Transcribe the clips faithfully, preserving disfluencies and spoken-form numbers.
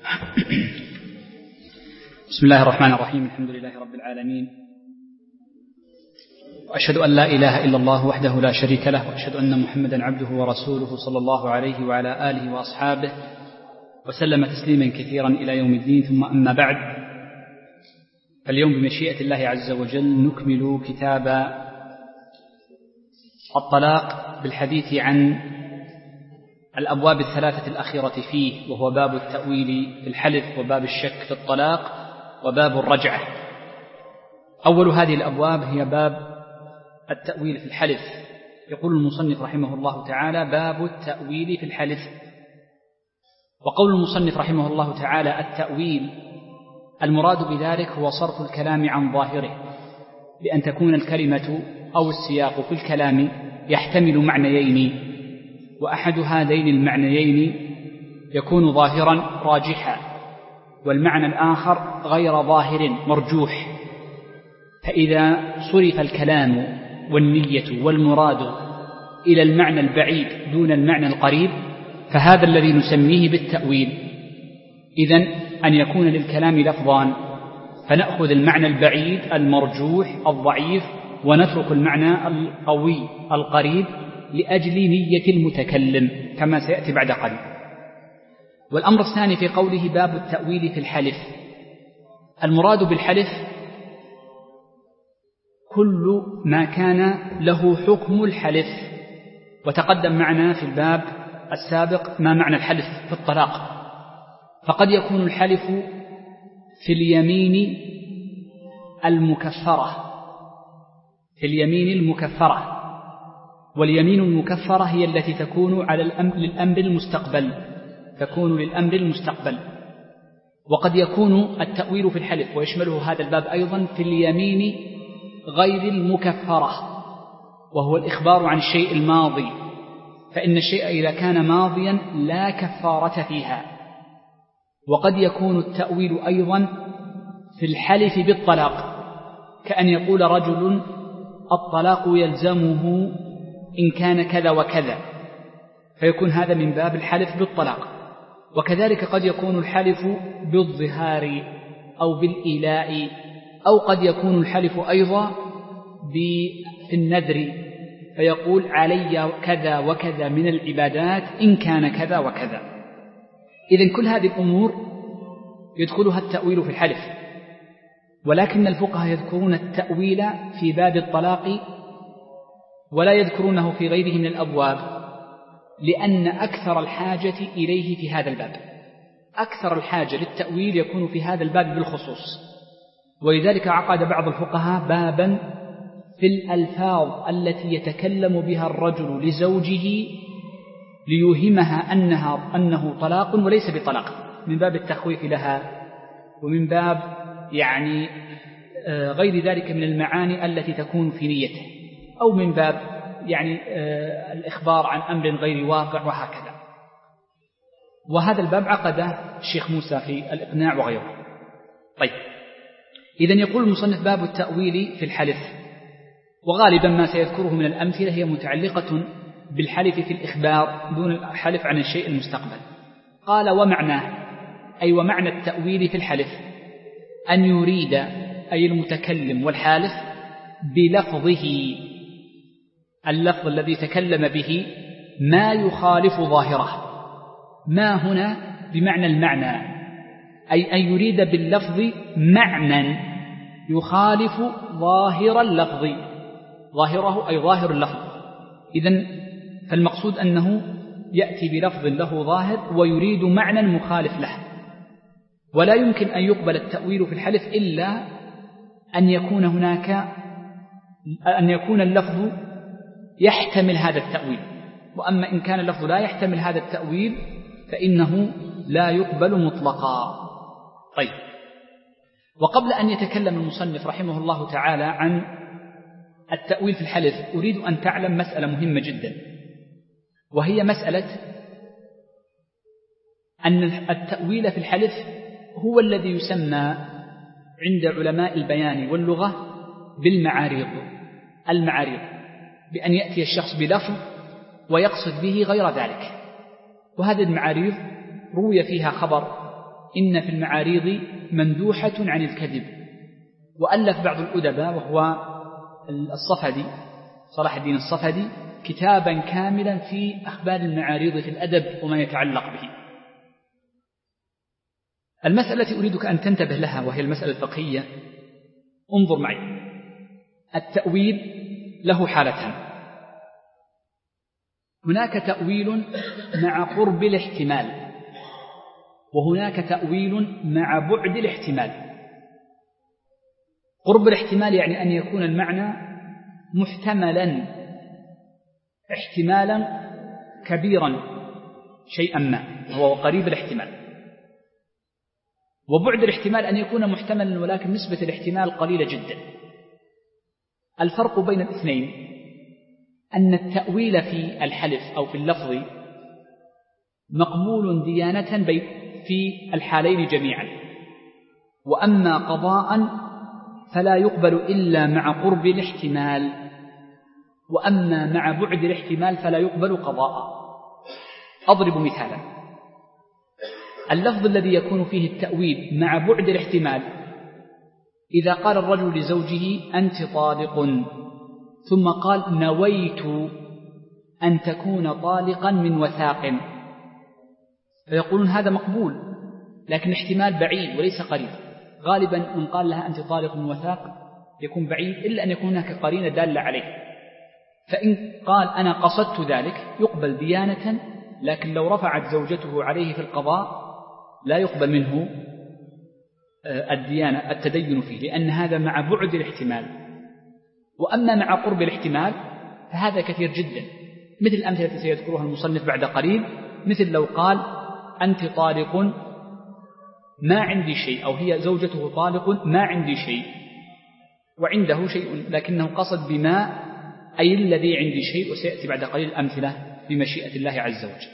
بسم الله الرحمن الرحيم. الحمد لله رب العالمين، وأشهد أن لا إله إلا الله وحده لا شريك له، وأشهد أن محمدا عبده ورسوله صلى الله عليه وعلى آله وأصحابه وسلم تسليما كثيرا إلى يوم الدين. ثم أما بعد، فاليوم بمشيئة الله عز وجل نكمل كتاب الطلاق بالحديث عن الأبواب الثلاثة الأخيرة فيه، وهو باب التأويل في الحلف، وباب الشك في الطلاق، وباب الرجعة. أول هذه الأبواب هي باب التأويل في الحلف. يقول المصنف رحمه الله تعالى: باب التأويل في الحلف. وقول المصنف رحمه الله تعالى التأويل، المراد بذلك هو صرف الكلام عن ظاهره، بأن تكون الكلمة أو السياق في الكلام يحتمل معنيين، وأحد هذين المعنيين يكون ظاهرا راجحا، والمعنى الآخر غير ظاهر مرجوح. فإذا صرف الكلام والنية والمراد إلى المعنى البعيد دون المعنى القريب، فهذا الذي نسميه بالتأويل. إذن أن يكون للكلام لفظان، فنأخذ المعنى البعيد المرجوح الضعيف، ونترك المعنى القوي القريب لأجل نية المتكلم، كما سيأتي بعد قليل. والأمر الثاني في قوله باب التأويل في الحلف، المراد بالحلف كل ما كان له حكم الحلف. وتقدم معنا في الباب السابق ما معنى الحلف في الطلاق، فقد يكون الحلف في اليمين المكفرة في اليمين المكفرة واليمين المكفرة هي التي تكون على الأمر للأمر المستقبل تكون للأمر المستقبل وقد يكون التأويل في الحلف، ويشمله هذا الباب أيضا، في اليمين غير المكفرة، وهو الإخبار عن الشيء الماضي، فإن الشيء إذا كان ماضيا لا كفارة فيها. وقد يكون التأويل أيضا في الحلف بالطلاق، كأن يقول رجل الطلاق يلزمه إن كان كذا وكذا، فيكون هذا من باب الحلف بالطلاق. وكذلك قد يكون الحلف بالظهار أو بالإيلاء، أو قد يكون الحلف أيضا في النذر، فيقول علي كذا وكذا من العبادات إن كان كذا وكذا. إذن كل هذه الأمور يدخلها التأويل في الحلف، ولكن الفقهاء يذكرون التأويل في باب الطلاق ولا يذكرونه في غيره من الأبواب، لأن أكثر الحاجة إليه في هذا الباب. أكثر الحاجة للتأويل يكون في هذا الباب بالخصوص. ولذلك عقد بعض الفقهاء بابا في الألفاظ التي يتكلم بها الرجل لزوجه ليوهمها أنها أنه طلاق وليس بطلاق، من باب التخويف لها، ومن باب يعني غير ذلك من المعاني التي تكون في نيته، أو من باب يعني الإخبار عن أمر غير واقع، وهكذا. وهذا الباب عقده الشيخ موسى في الإقناع وغيره. طيب، إذن يقول المصنف باب التأويل في الحلف، وغالبا ما سيذكره من الأمثلة هي متعلقة بالحلف في الإخبار دون الحلف عن الشيء المستقبل. قال: ومعناه، أي ومعنى التأويل في الحلف، أن يريد أي المتكلم والحالف بلفظه، اللفظ الذي تكلم به، ما يخالف ظاهره. ما هنا بمعنى المعنى، أي أن يريد باللفظ معنى يخالف ظاهر اللفظ، ظاهره أي ظاهر اللفظ. إذن فالمقصود أنه يأتي بلفظ له ظاهر ويريد معنى مخالف له. ولا يمكن أن يقبل التأويل في الحلف إلا أن يكون هناك أن يكون اللفظ يحتمل هذا التأويل. وأما إن كان اللفظ لا يحتمل هذا التأويل فإنه لا يقبل مطلقا. طيب، وقبل أن يتكلم المصنف رحمه الله تعالى عن التأويل في الحلف، أريد أن تعلم مسألة مهمة جدا، وهي مسألة أن التأويل في الحلف هو الذي يسمى عند علماء البيان واللغة بالمعاريض. المعاريض بأن يأتي الشخص بلفظ ويقصد به غير ذلك. وهذه المعاريض روي فيها خبر إن في المعاريض مندوحة عن الكذب. وألف بعض الأدباء وهو الصفدي صلاح الدين الصفدي كتابا كاملا في أخبار المعاريض في الأدب وما يتعلق به. المسألة التي أريدك أن تنتبه لها وهي المسألة الفقهية، انظر معي، التأويل له حالتان، هناك تأويل مع قرب الاحتمال، وهناك تأويل مع بعد الاحتمال. قرب الاحتمال يعني أن يكون المعنى محتملا احتمالا كبيرا شيئا ما هو قريب الاحتمال، وبعد الاحتمال أن يكون محتملا ولكن نسبة الاحتمال قليلة جدا. الفرق بين الاثنين أن التأويل في الحلف أو في اللفظ مقبول ديانة في الحالين جميعا، وأما قضاء فلا يقبل إلا مع قرب الاحتمال، وأما مع بعد الاحتمال فلا يقبل قضاء. أضرب مثالا، اللفظ الذي يكون فيه التأويل مع بعد الاحتمال إذا قال الرجل لزوجه أنت طالق ثم قال نويت أن تكون طالقا من وثاق، فيقولون هذا مقبول لكن احتمال بعيد وليس قريب. غالبا من قال لها أنت طالق من وثاق يكون بعيد إلا أن يكون هناك قرينة دالة عليه، فإن قال أنا قصدت ذلك يقبل ديانة، لكن لو رفعت زوجته عليه في القضاء لا يقبل منه الديانة التدين فيه، لأن هذا مع بعد الاحتمال. وأما مع قرب الاحتمال فهذا كثير جدا، مثل الأمثلة التي سيذكرها المصنف بعد قليل، مثل لو قال أنت طالق ما عندي شيء، أو هي زوجته طالق ما عندي شيء وعنده شيء لكنه قصد بما أي الذي عندي شيء، وسيأتي بعد قليل أمثلة بمشيئة الله عز وجل.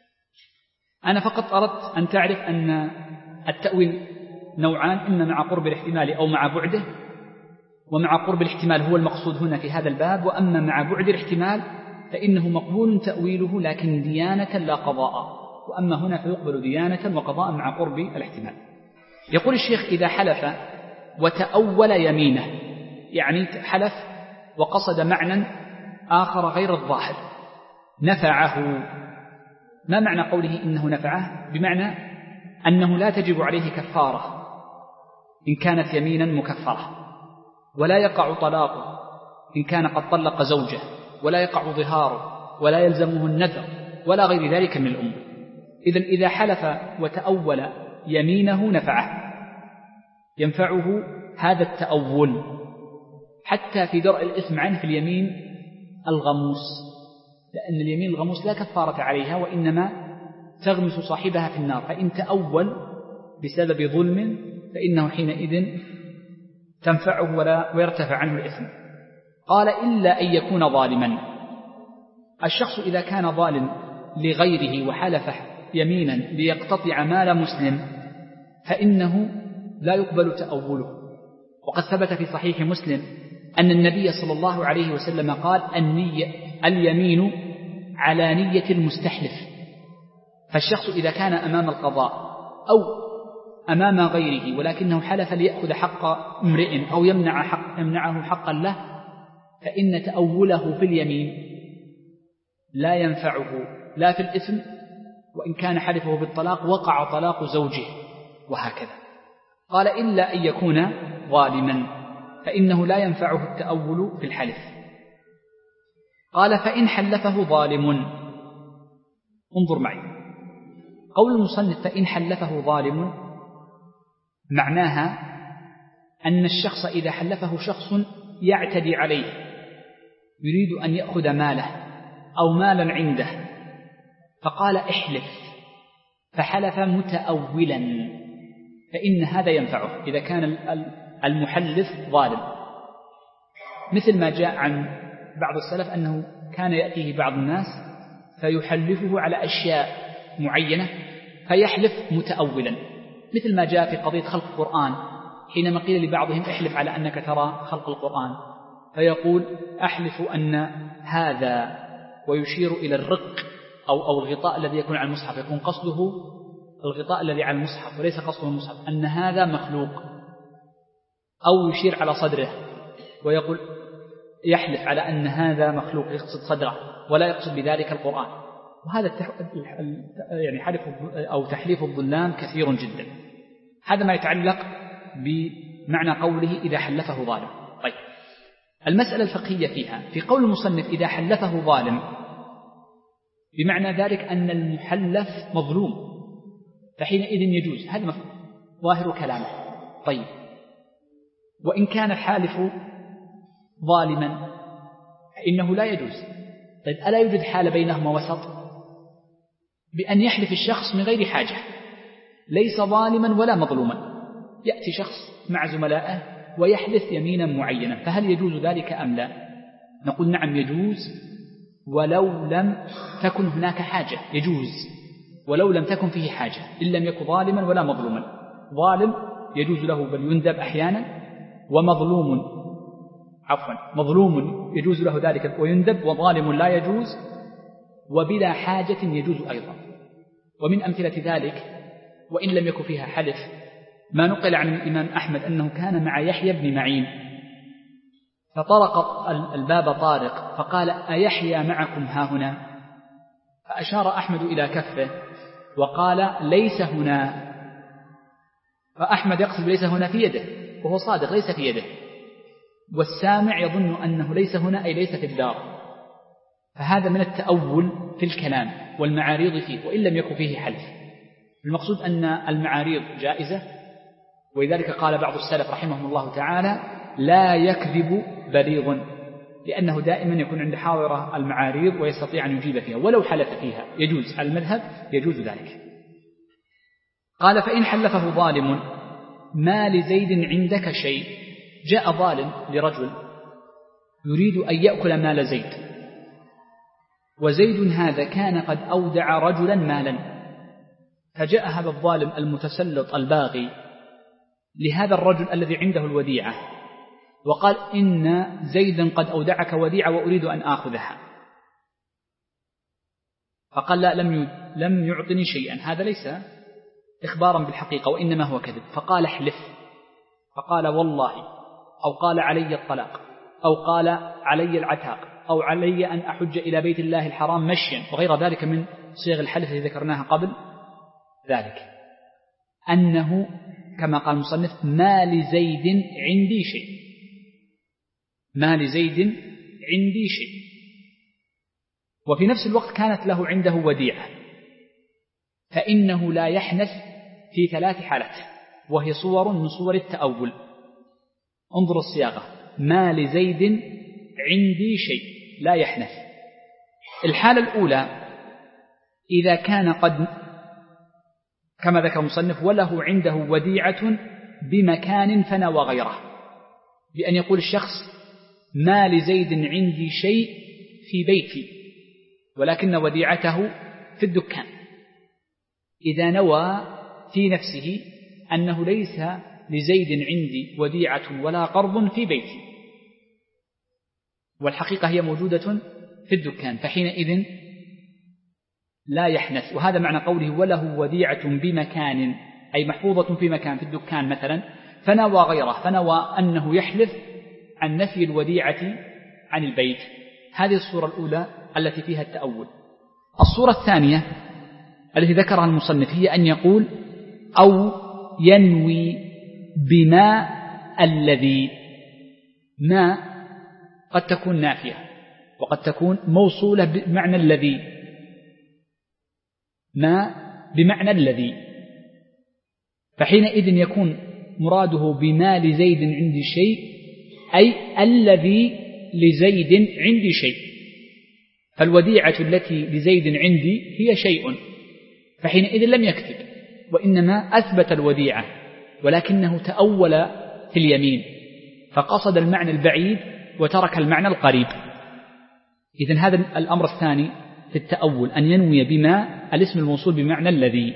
أنا فقط أردت أن تعرف أن التأويل نوعان، إما مع قرب الاحتمال أو مع بعده، ومع قرب الاحتمال هو المقصود هنا في هذا الباب، وأما مع بعد الاحتمال فإنه مقبول تأويله لكن ديانة لا قضاء، وأما هنا فيقبل ديانة وقضاء مع قرب الاحتمال. يقول الشيخ إذا حلف وتأول يمينه، يعني حلف وقصد معنى آخر غير الظاهر، نفعه. ما معنى قوله إنه نفعه؟ بمعنى أنه لا تجب عليه كفارة إن كانت يمينا مكفرة، ولا يقع طلاقه إن كان قد طلق زوجه، ولا يقع ظهاره، ولا يلزمه النذر ولا غير ذلك من الأمور. إذن إذا حلف وتأول يمينه نفعه، ينفعه هذا التأول حتى في درء الإثم عنه في اليمين الغموس، لأن اليمين الغموس لا كفارة عليها وإنما تغمس صاحبها في النار، فإن تأول بسبب ظلم فإنه حينئذ تنفعه ولا ويرتفع عنه الإثم. قال إلا أن يكون ظالما، الشخص إذا كان ظالم لغيره وحلف يمينا ليقتطع مال مسلم فإنه لا يقبل تأوله. وقد ثبت في صحيح مسلم أن النبي صلى الله عليه وسلم قال النية اليمين على نية المستحلف. فالشخص إذا كان أمام القضاء أو أمام غيره ولكنه حلف ليأخذ حق امرئ أو يمنع حق يمنعه حقا له، فإن تأوله في اليمين لا ينفعه لا في الإثم، وإن كان حلفه بالطلاق وقع طلاق زوجه وهكذا. قال إلا أن يكون ظالما فإنه لا ينفعه التأول في الحلف. قال فإن حلفه ظالم، انظر معي، قول المصنف فإن حلفه ظالم معناها أن الشخص إذا حلفه شخص يعتدي عليه يريد أن يأخذ ماله أو مالا عنده فقال احلف فحلف متأولا، فإن هذا ينفعه إذا كان المحلف ظالم، مثل ما جاء عن بعض السلف أنه كان يأتيه بعض الناس فيحلفه على أشياء معينة فيحلف متأولا، مثل ما جاء في قضية خلق القرآن حينما قيل لبعضهم احلف على أنك ترى خلق القرآن، فيقول أحلف أن هذا ويشير إلى الرق أو أو الغطاء الذي يكون على المصحف، يكون قصده الغطاء الذي على المصحف وليس قصده المصحف أن هذا مخلوق، أو يشير على صدره ويقول يحلف على أن هذا مخلوق يقصد صدره ولا يقصد بذلك القرآن، وهذا يعني حلف أو تحليف الظلام كثير جدا. هذا ما يتعلق بمعنى قوله إذا حلفه ظالم. طيب، المسألة الفقهية فيها في قول المصنف إذا حلفه ظالم، بمعنى ذلك أن المحلف مظلوم، فحينئذ يجوز، هذا ظاهر كلامه. طيب، وإن كان الحالف ظالما فإنه لا يجوز. طيب، ألا يوجد حال بينهما وسط؟ بأن يحلف الشخص من غير حاجة، ليس ظالما ولا مظلوما، يأتي شخص مع زملائه ويحلف يمينا معينا، فهل يجوز ذلك أم لا؟ نقول نعم يجوز ولو لم تكن هناك حاجة، يجوز ولو لم تكن فيه حاجة، إن لم يكن ظالما ولا مظلوما. ظالم يجوز له بل يندب أحيانا، ومظلوم عفوا مظلوم يجوز له ذلك ويندب، وظالم لا يجوز، وبلا حاجة يجوز أيضا. ومن أمثلة ذلك وإن لم يكن فيها حلف ما نقل عن الإمام أحمد أنه كان مع يحيى بن معين، فطرق الباب طارق فقال أيحيى معكم ها هنا؟ فأشار أحمد إلى كفه وقال ليس هنا، فأحمد يقصد ليس هنا في يده، وهو صادق ليس في يده، والسامع يظن أنه ليس هنا أي ليس في الدار. فهذا من التأول في الكلام والمعاريض فيه وإن لم يكن فيه حلف. المقصود أن المعاريض جائزة، ولذلك قال بعض السلف رحمهم الله تعالى لا يكذب بليغ، لأنه دائما يكون عند حاضرة المعاريض ويستطيع أن يجيب فيها ولو حلف فيها، يجوز على المذهب يجوز ذلك. قال فإن حلفه ظالم ما لزيد عندك شيء، جاء ظالم لرجل يريد أن يأكل مال زيد، وزيد هذا كان قد أودع رجلا مالا، فجاء هذا الظالم المتسلط الباغي لهذا الرجل الذي عنده الوديعة وقال إن زيدا قد أودعك وديعة وأريد أن آخذها، فقال لا لم لم يعطني شيئا، هذا ليس إخبارا بالحقيقة وإنما هو كذب، فقال احلف، فقال والله، أو قال علي الطلاق، أو قال علي العتاق، أو علي أن أحج إلى بيت الله الحرام مشيا، وغير ذلك من صيغ الحلف التي ذكرناها قبل ذلك، أنه كما قال المصنف ما لزيد عندي شيء، ما لزيد عندي شيء، وفي نفس الوقت كانت له عنده وديعة، فإنه لا يحنث في ثلاث حالات، وهي صور من صور التأول. انظر الصياغة، ما لزيد عندي شيء، لا يحنث. الحالة الأولى إذا كان قد كما ذكر المصنف وله عنده وديعة بمكان فنوى غيره، بأن يقول الشخص ما لزيد عندي شيء في بيتي ولكن وديعته في الدكان، إذا نوى في نفسه أنه ليس لزيد عندي وديعة ولا قرض في بيتي والحقيقة هي موجودة في الدكان، فحينئذ لا يحنث. وهذا معنى قوله وله وديعة بمكان، أي محفوظة في مكان في الدكان مثلا، فنوى غيره، فنوى أنه يحلف عن نفي الوديعة عن البيت. هذه الصورة الأولى التي فيها التأول. الصورة الثانية التي ذكرها المصنف هي أن يقول أو ينوي بما الذي، ما قد تكون نافية وقد تكون موصولة بمعنى الذي، ما بمعنى الذي، فحينئذ يكون مراده بما لزيد عندي شيء أي الذي لزيد عندي شيء، فالوديعة التي لزيد عندي هي شيء، فحينئذ لم يكذب وإنما أثبت الوديعة، ولكنه تأول في اليمين فقصد المعنى البعيد وترك المعنى القريب. إذن هذا الأمر الثاني في التأول، أن ينوي بما الاسم الموصول بمعنى الذي.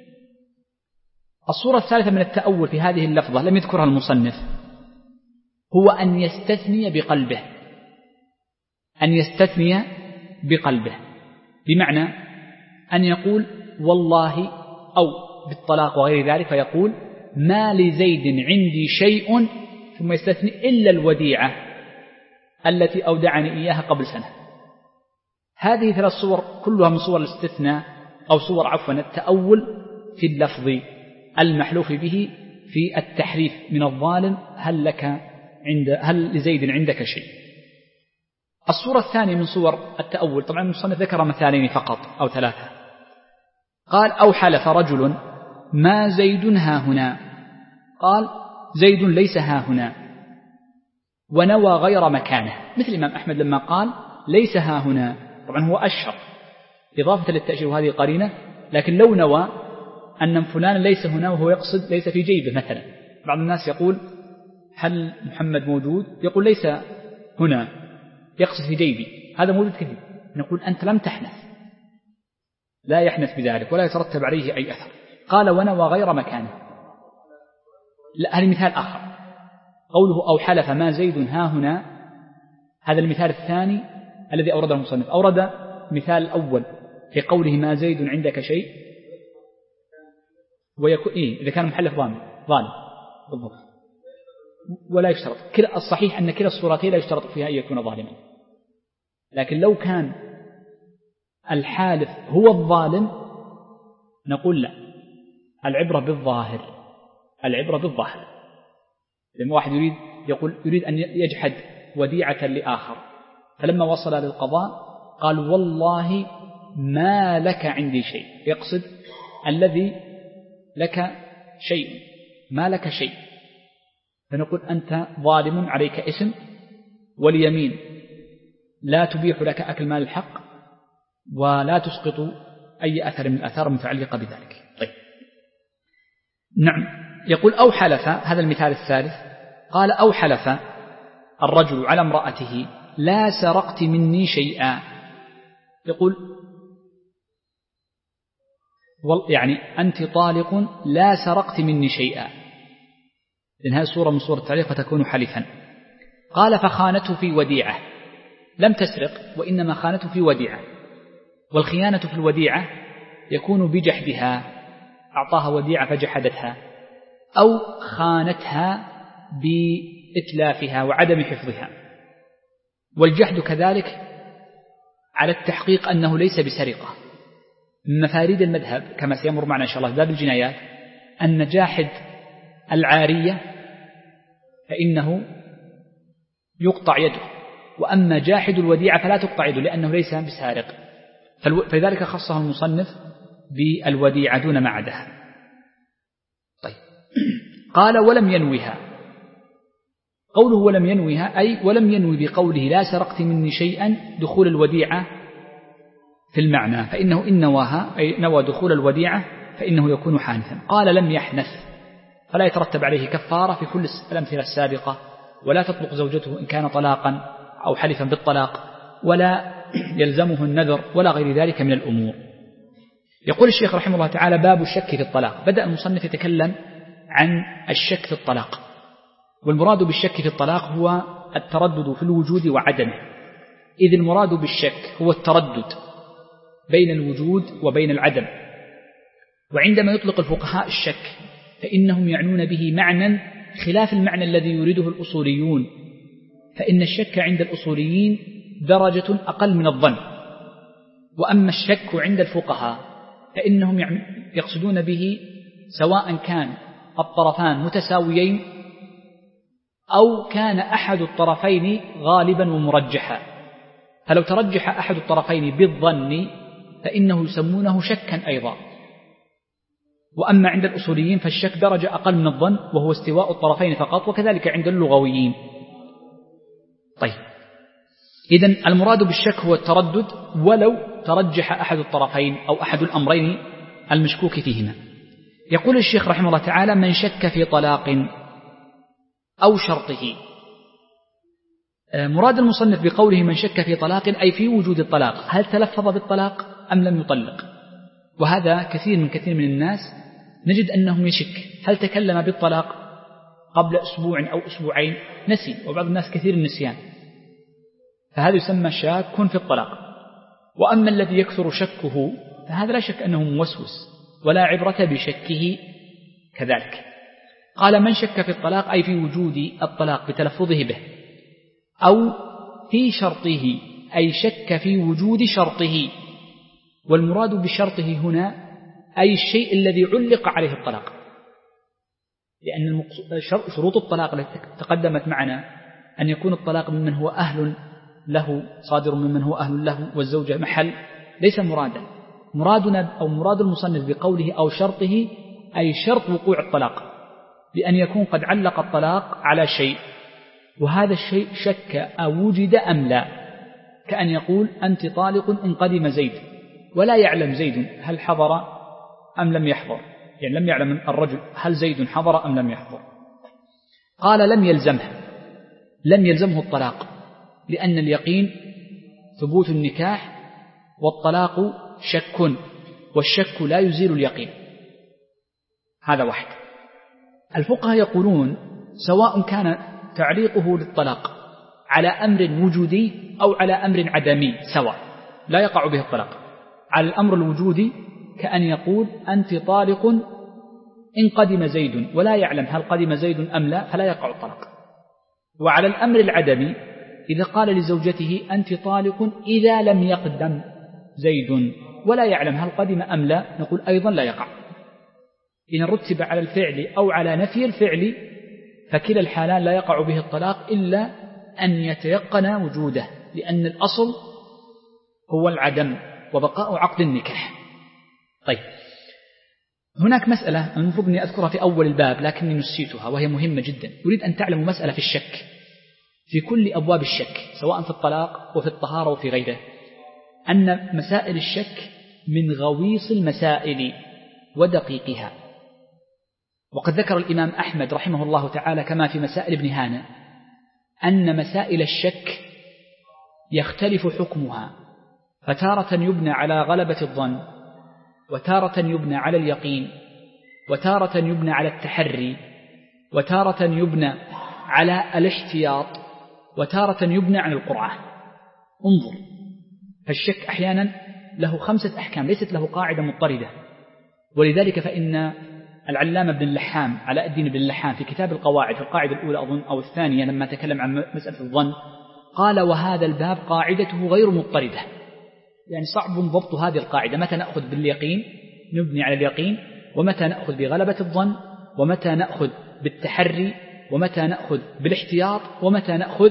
الصورة الثالثة من التأول في هذه اللفظة لم يذكرها المصنف، هو أن يستثني بقلبه، أن يستثني بقلبه، بمعنى أن يقول والله، أو بالطلاق وغير ذلك، فيقول ما لزيد عندي شيء ثم يستثني إلا الوديعة التي أودعني إياها قبل سنة. هذه ثلاث صور كلها من صور الاستثناء أو صور عفوا التأول في اللفظ المحلوف به في التحريف من الظالم هل لك عند هل لزيد عندك شيء. الصورة الثانية من صور التأول، طبعا المصنف ذكر مثالين فقط أو ثلاثة، قال أو حلف رجل ما زيد ها هنا، قال زيد ليس ها هنا ونوى غير مكانه، مثل الإمام أحمد لما قال ليس ها هنا، طبعا هو أشهر إضافة للتأشير وهذه قرينة، لكن لو نوى أن فلان ليس هنا وهو يقصد ليس في جيبه مثلا، بعض الناس يقول هل محمد موجود، يقول ليس هنا يقصد في جيبي، هذا موجود كثير، نقول أنت لم تحنث، لا يحنث بذلك ولا يترتب عليه أي أثر. قال ونوى غير مكانه، لا هذا مثال آخر، قوله أو حلف ما زيد ها هنا، هذا المثال الثاني الذي أورده المصنف. أورد مثال الأول في قوله ما زيد عندك شيء، ويكون إيه إذا كان محلف ظالم ظالم بالضبط، ولا يشترط كلا الصحيح أن كلا الصورتين لا يشترط فيها أن يكون ظالما، لكن لو كان الحالف هو الظالم نقول لا، العبرة بالظاهر، العبرة بالظاهر. لما واحد يريد يقول يريد أن يجحد وديعة لآخر، فلما وصل للقضاء قال والله ما لك عندي شيء، يقصد الذي لك شيء، ما لك شيء، فنقول أنت ظالم عليك اسم، واليمين لا تبيح لك أكل مال الحق ولا تسقط أي أثر من الأثار المتعلقة بذلك. طيب نعم، يقول أو حلف، هذا المثال الثالث، قال أو حلف الرجل على امرأته لا سرقت مني شيئا، يقول يعني أنت طالق لا سرقت مني شيئا، لأن هذه صورة من صور التعليق فتكون حلفا. قال فخانته في وديعة، لم تسرق وإنما خانته في وديعة، والخيانة في الوديعة يكون بجحدها، أعطاها وديعة فجحدتها، أو خانتها بإتلافها وعدم حفظها. والجحد كذلك على التحقيق أنه ليس بسرقة. من مفاريد المذهب كما سيمر معنا إن شاء الله باب الجنايات أن جاحد العارية فإنه يقطع يده، وأما جاحد الوديعة فلا تقطع يده لأنه ليس بسارق، فلذلك خصه المصنف بالوديعة دون ما عداها. طيب قال ولم ينويها، قوله ولم ينويها أي ولم ينوي بقوله لا سرقت مني شيئا دخول الوديعة في المعنى، فإنه إن نواها أي نوى دخول الوديعة فإنه يكون حانثا. قال لم يحنث، فلا يترتب عليه كفارة في كل الأمثلة السابقة، ولا تطلق زوجته إن كان طلاقا أو حلفا بالطلاق، ولا يلزمه النذر ولا غير ذلك من الأمور. يقول الشيخ رحمه الله تعالى باب الشك في الطلاق. بدأ المصنف يتكلم عن الشك في الطلاق، والمراد بالشك في الطلاق هو التردد في الوجود وعدمه، إذ المراد بالشك هو التردد بين الوجود وبين العدم. وعندما يطلق الفقهاء الشك فإنهم يعنون به معنى خلاف المعنى الذي يريده الأصوليون، فإن الشك عند الأصوليين درجة أقل من الظن، وأما الشك عند الفقهاء فإنهم يقصدون به سواء كان الطرفان متساويين أو كان أحد الطرفين غالبا ومرجحا، فلو ترجح أحد الطرفين بالظن فإنه يسمونه شكا أيضا. وأما عند الأصوليين فالشك درجة أقل من الظن وهو استواء الطرفين فقط، وكذلك عند اللغويين. طيب إذن المراد بالشك هو التردد ولو ترجح أحد الطرفين أو أحد الأمرين المشكوك فيهما. يقول الشيخ رحمه الله تعالى من شك في طلاق أو شرطه. مراد المصنف بقوله من شك في طلاق أي في وجود الطلاق، هل تلفظ بالطلاق أم لم يطلق؟ وهذا كثير من كثير من الناس نجد أنهم يشك هل تكلم بالطلاق قبل أسبوع أو أسبوعين، نسي، وبعض الناس كثير النسيان، فهذا يسمى شاك في الطلاق. وأما الذي يكثر شكه فهذا لا شك أنه موسوس ولا عبرة بشكه كذلك. قال من شك في الطلاق أي في وجود الطلاق بتلفظه به، أو في شرطه أي شك في وجود شرطه، والمراد بشرطه هنا أي الشيء الذي علق عليه الطلاق، لأن شروط الطلاق التي تقدمت معنا أن يكون الطلاق ممن هو أهل له، صادر ممن هو أهل له، والزوجة محل، ليس مرادا. مرادنا أو مراد المصنف بقوله أو شرطه أي شرط وقوع الطلاق، بأن يكون قد علق الطلاق على شيء، وهذا الشيء شك أوجد أم لا، كأن يقول أنت طالق إن قدم زيد، ولا يعلم زيد هل حضر أم لم يحضر، يعني لم يعلم الرجل هل زيد حضر أم لم يحضر. قال لم يلزمه، لم يلزمه الطلاق، لأن اليقين ثبوت النكاح، والطلاق شك، والشك لا يزيل اليقين. هذا واحد. الفقهاء يقولون سواء كان تعليقه للطلاق على أمر وجودي أو على أمر عدمي سواء، لا يقع به الطلاق. على الأمر الوجودي كأن يقول أنت طالق إن قدم زيد، ولا يعلم هل قدم زيد أم لا، فلا يقع الطلاق. وعلى الأمر العدمي إذا قال لزوجته أنت طالق إذا لم يقدم زيد، ولا يعلم هل قدم أم لا، نقول أيضا لا يقع. إن رتب على الفعل أو على نفي الفعل فكلا الحالان لا يقع به الطلاق إلا أن يتيقن وجوده، لأن الأصل هو العدم وبقاء عقد النكاح. طيب، هناك مسألة المفروض أني أذكرها في أول الباب لكني نسيتها وهي مهمة جدا. أريد أن تعلموا مسألة في الشك، في كل أبواب الشك سواء في الطلاق وفي الطهارة وفي غيره، أن مسائل الشك من غويص المسائل ودقيقها. وقد ذكر الإمام أحمد رحمه الله تعالى كما في مسائل ابن هانة أن مسائل الشك يختلف حكمها، فتارة يبنى على غلبة الظن، وتارة يبنى على اليقين، وتارة يبنى على التحري، وتارة يبنى على الاحتياط، وتارة يبنى على القرعة. انظر، فالشك أحيانا له خمسة أحكام، ليست له قاعدة مضطردة. ولذلك فإن العلامة بن اللحام علاء الدين بن اللحام في كتاب القواعد في القاعدة الأولى أظن أو الثانية لما تكلم عن مسألة الظن قال وهذا الباب قاعدته غير مضطردة، يعني صعب ضبط هذه القاعدة، متى نأخذ باليقين نبني على اليقين، ومتى نأخذ بغلبة الظن، ومتى نأخذ بالتحري، ومتى نأخذ بالاحتياط، ومتى نأخذ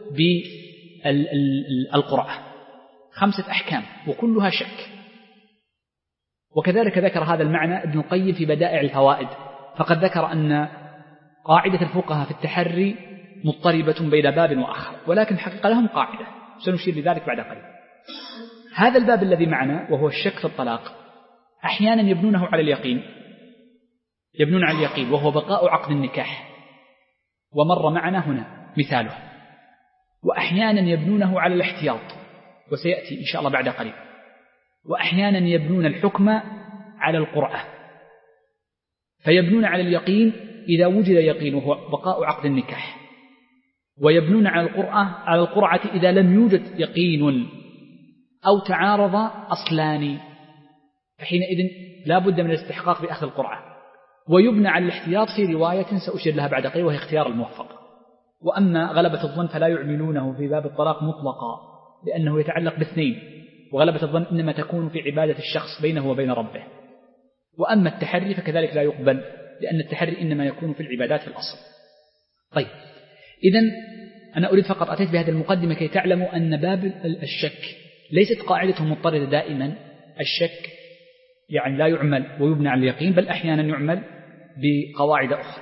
بالقرعة. خمسة أحكام وكلها شك. وكذلك ذكر هذا المعنى ابن القيم في بدائع الفوائد، فقد ذكر أن قاعدة الفقهاء في التحري مضطربة بين باب وآخر، ولكن حقيقة لهم قاعدة سنشير لذلك بعد قليل. هذا الباب الذي معنا وهو الشك في الطلاق أحيانا يبنونه على اليقين، يبنون على اليقين وهو بقاء عقد النكاح، ومر معنا هنا مثاله. وأحيانا يبنونه على الاحتياط، وسيأتي إن شاء الله بعد قليل. وأحيانا يبنون الحكم على القرعة، فيبنون على اليقين إذا وجد يقين وهو بقاء عقد النكاح، ويبنون على القرعة على القرعة إذا لم يوجد يقين أو تعارض أصلان، فحينئذ لا بد من الاستحقاق بأخذ القرعة. ويبنى على الاحتياط في رواية سأشير لها بعد قليل وهي اختيار الموفق. وأما غلبة الظن فلا يعملونه في باب الطلاق مطلقا، لأنه يتعلق باثنين، وغلبة الظن إنما تكون في عبادة الشخص بينه وبين ربه. وأما التحري فكذلك لا يقبل، لأن التحري إنما يكون في العبادات في الأصل. طيب، إذن أنا أريد فقط أتيت بهذه المقدمة كي تعلموا أن باب الشك ليست قاعدته مضطردة دائما. الشك يعني لا يعمل ويبنى على اليقين، بل أحيانا يعمل بقواعد أخرى.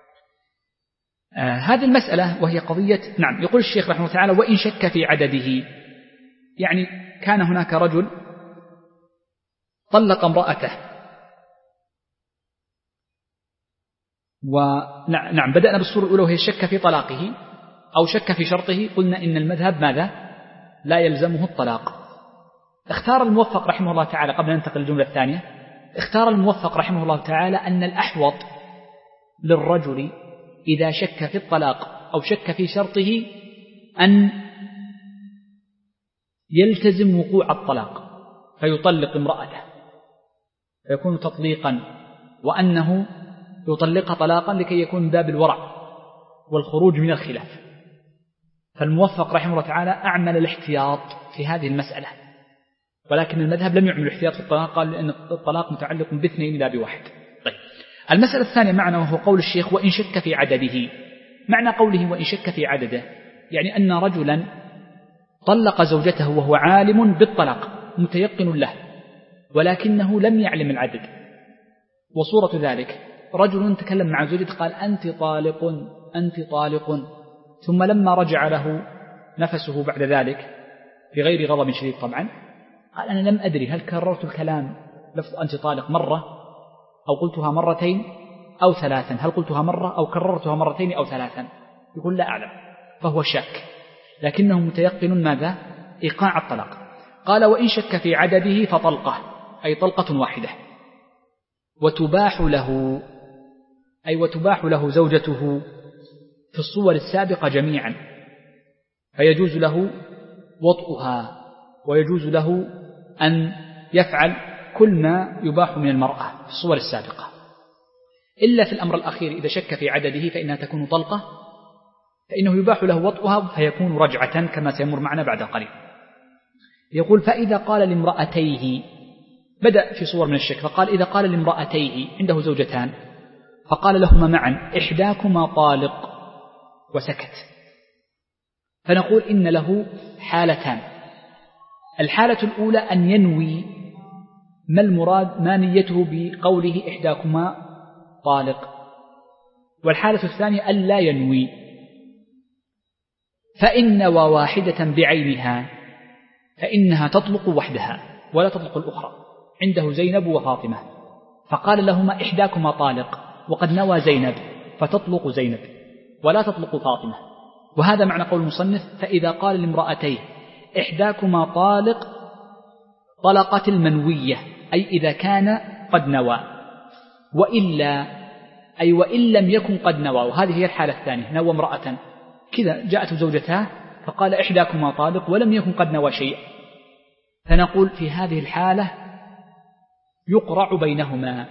آه هذه المسألة وهي قضية، نعم، يقول الشيخ رحمه الله تعالى وإن شك في عدده، يعني كان هناك رجل طلق امرأته، ونعم بدأنا بالصورة الأولى وهي الشك في طلاقه أو شك في شرطه. قلنا إن المذهب ماذا؟ لا يلزمه الطلاق. اختار الموفق رحمه الله تعالى، قبل أن ننتقل للجملة الثانية، اختار الموفق رحمه الله تعالى أن الأحوط للرجل إذا شك في الطلاق أو شك في شرطه أن يلتزم وقوع الطلاق فيطلق امرأته، فيكون تطليقا، وأنه يطلق طلاقا لكي يكون من باب الورع والخروج من الخلاف. فالموفق رحمه الله تعالى أعمل الاحتياط في هذه المسألة، ولكن المذهب لم يعمل الاحتياط في الطلاق، قال لأن الطلاق متعلق باثنين لا بواحد. طيب، المسألة الثانية معنى وهو قول الشيخ وإن شك في عدده. معنى قوله وإن شك في عدده يعني أن رجلا طلق زوجته وهو عالم بالطلاق متيقن له، ولكنه لم يعلم العدد. وصورة ذلك رجل تكلم مع زوجته قال أنت طالق أنت طالق، ثم لما رجع له نفسه بعد ذلك بغير غضب شديد طبعا قال أنا لم أدري هل كررت الكلام لفظ أنت طالق مرة أو قلتها مرتين أو ثلاثا، هل قلتها مرة أو كررتها مرتين أو ثلاثا؟ يقول لا أعلم، فهو شك، لكنه متيقن ماذا؟ إيقاع الطلاق. قال وإن شك في عدده فطلقة، أي طلقة واحدة، وتباح له، أي وتباح له زوجته في الصور السابقة جميعا، فيجوز له وطئها ويجوز له أن يفعل كل ما يباح من المرأة في الصور السابقة، إلا في الأمر الأخير إذا شك في عدده فإنها تكون طلقة، فإنه يباح له وطئها فيكون رجعة كما سيمر معنا بعد قليل. يقول فإذا قال لامرأتيه، بدأ في صور من الشك، فقال إذا قال لامرأتيه، عنده زوجتان، فقال لهما معا إحداكما طالق وسكت، فنقول إن له حالتان. الحالة الأولى أن ينوي ما المراد، ما نيته بقوله إحداكما طالق، والحالة الثانية أن لا ينوي. فإن نوى واحدة بعينها فإنها تطلق وحدها ولا تطلق الأخرى. عنده زينب وفاطمة، فقال لهما إحداكما طالق، وقد نوى زينب فتطلق زينب ولا تطلق فاطمة. وهذا معنى قول المصنف فإذا قال لامرأتيه إحداكما طالق طلقت المنوية، أي إذا كان قد نوى، وإلا أي وإن لم يكن قد نوى. وهذه هي الحالة الثانية، نوى امرأة كذا جاءت زوجتها فقال إحداكما طالق ولم يكن قد نوى شيء، فنقول في هذه الحالة يقرع بينهما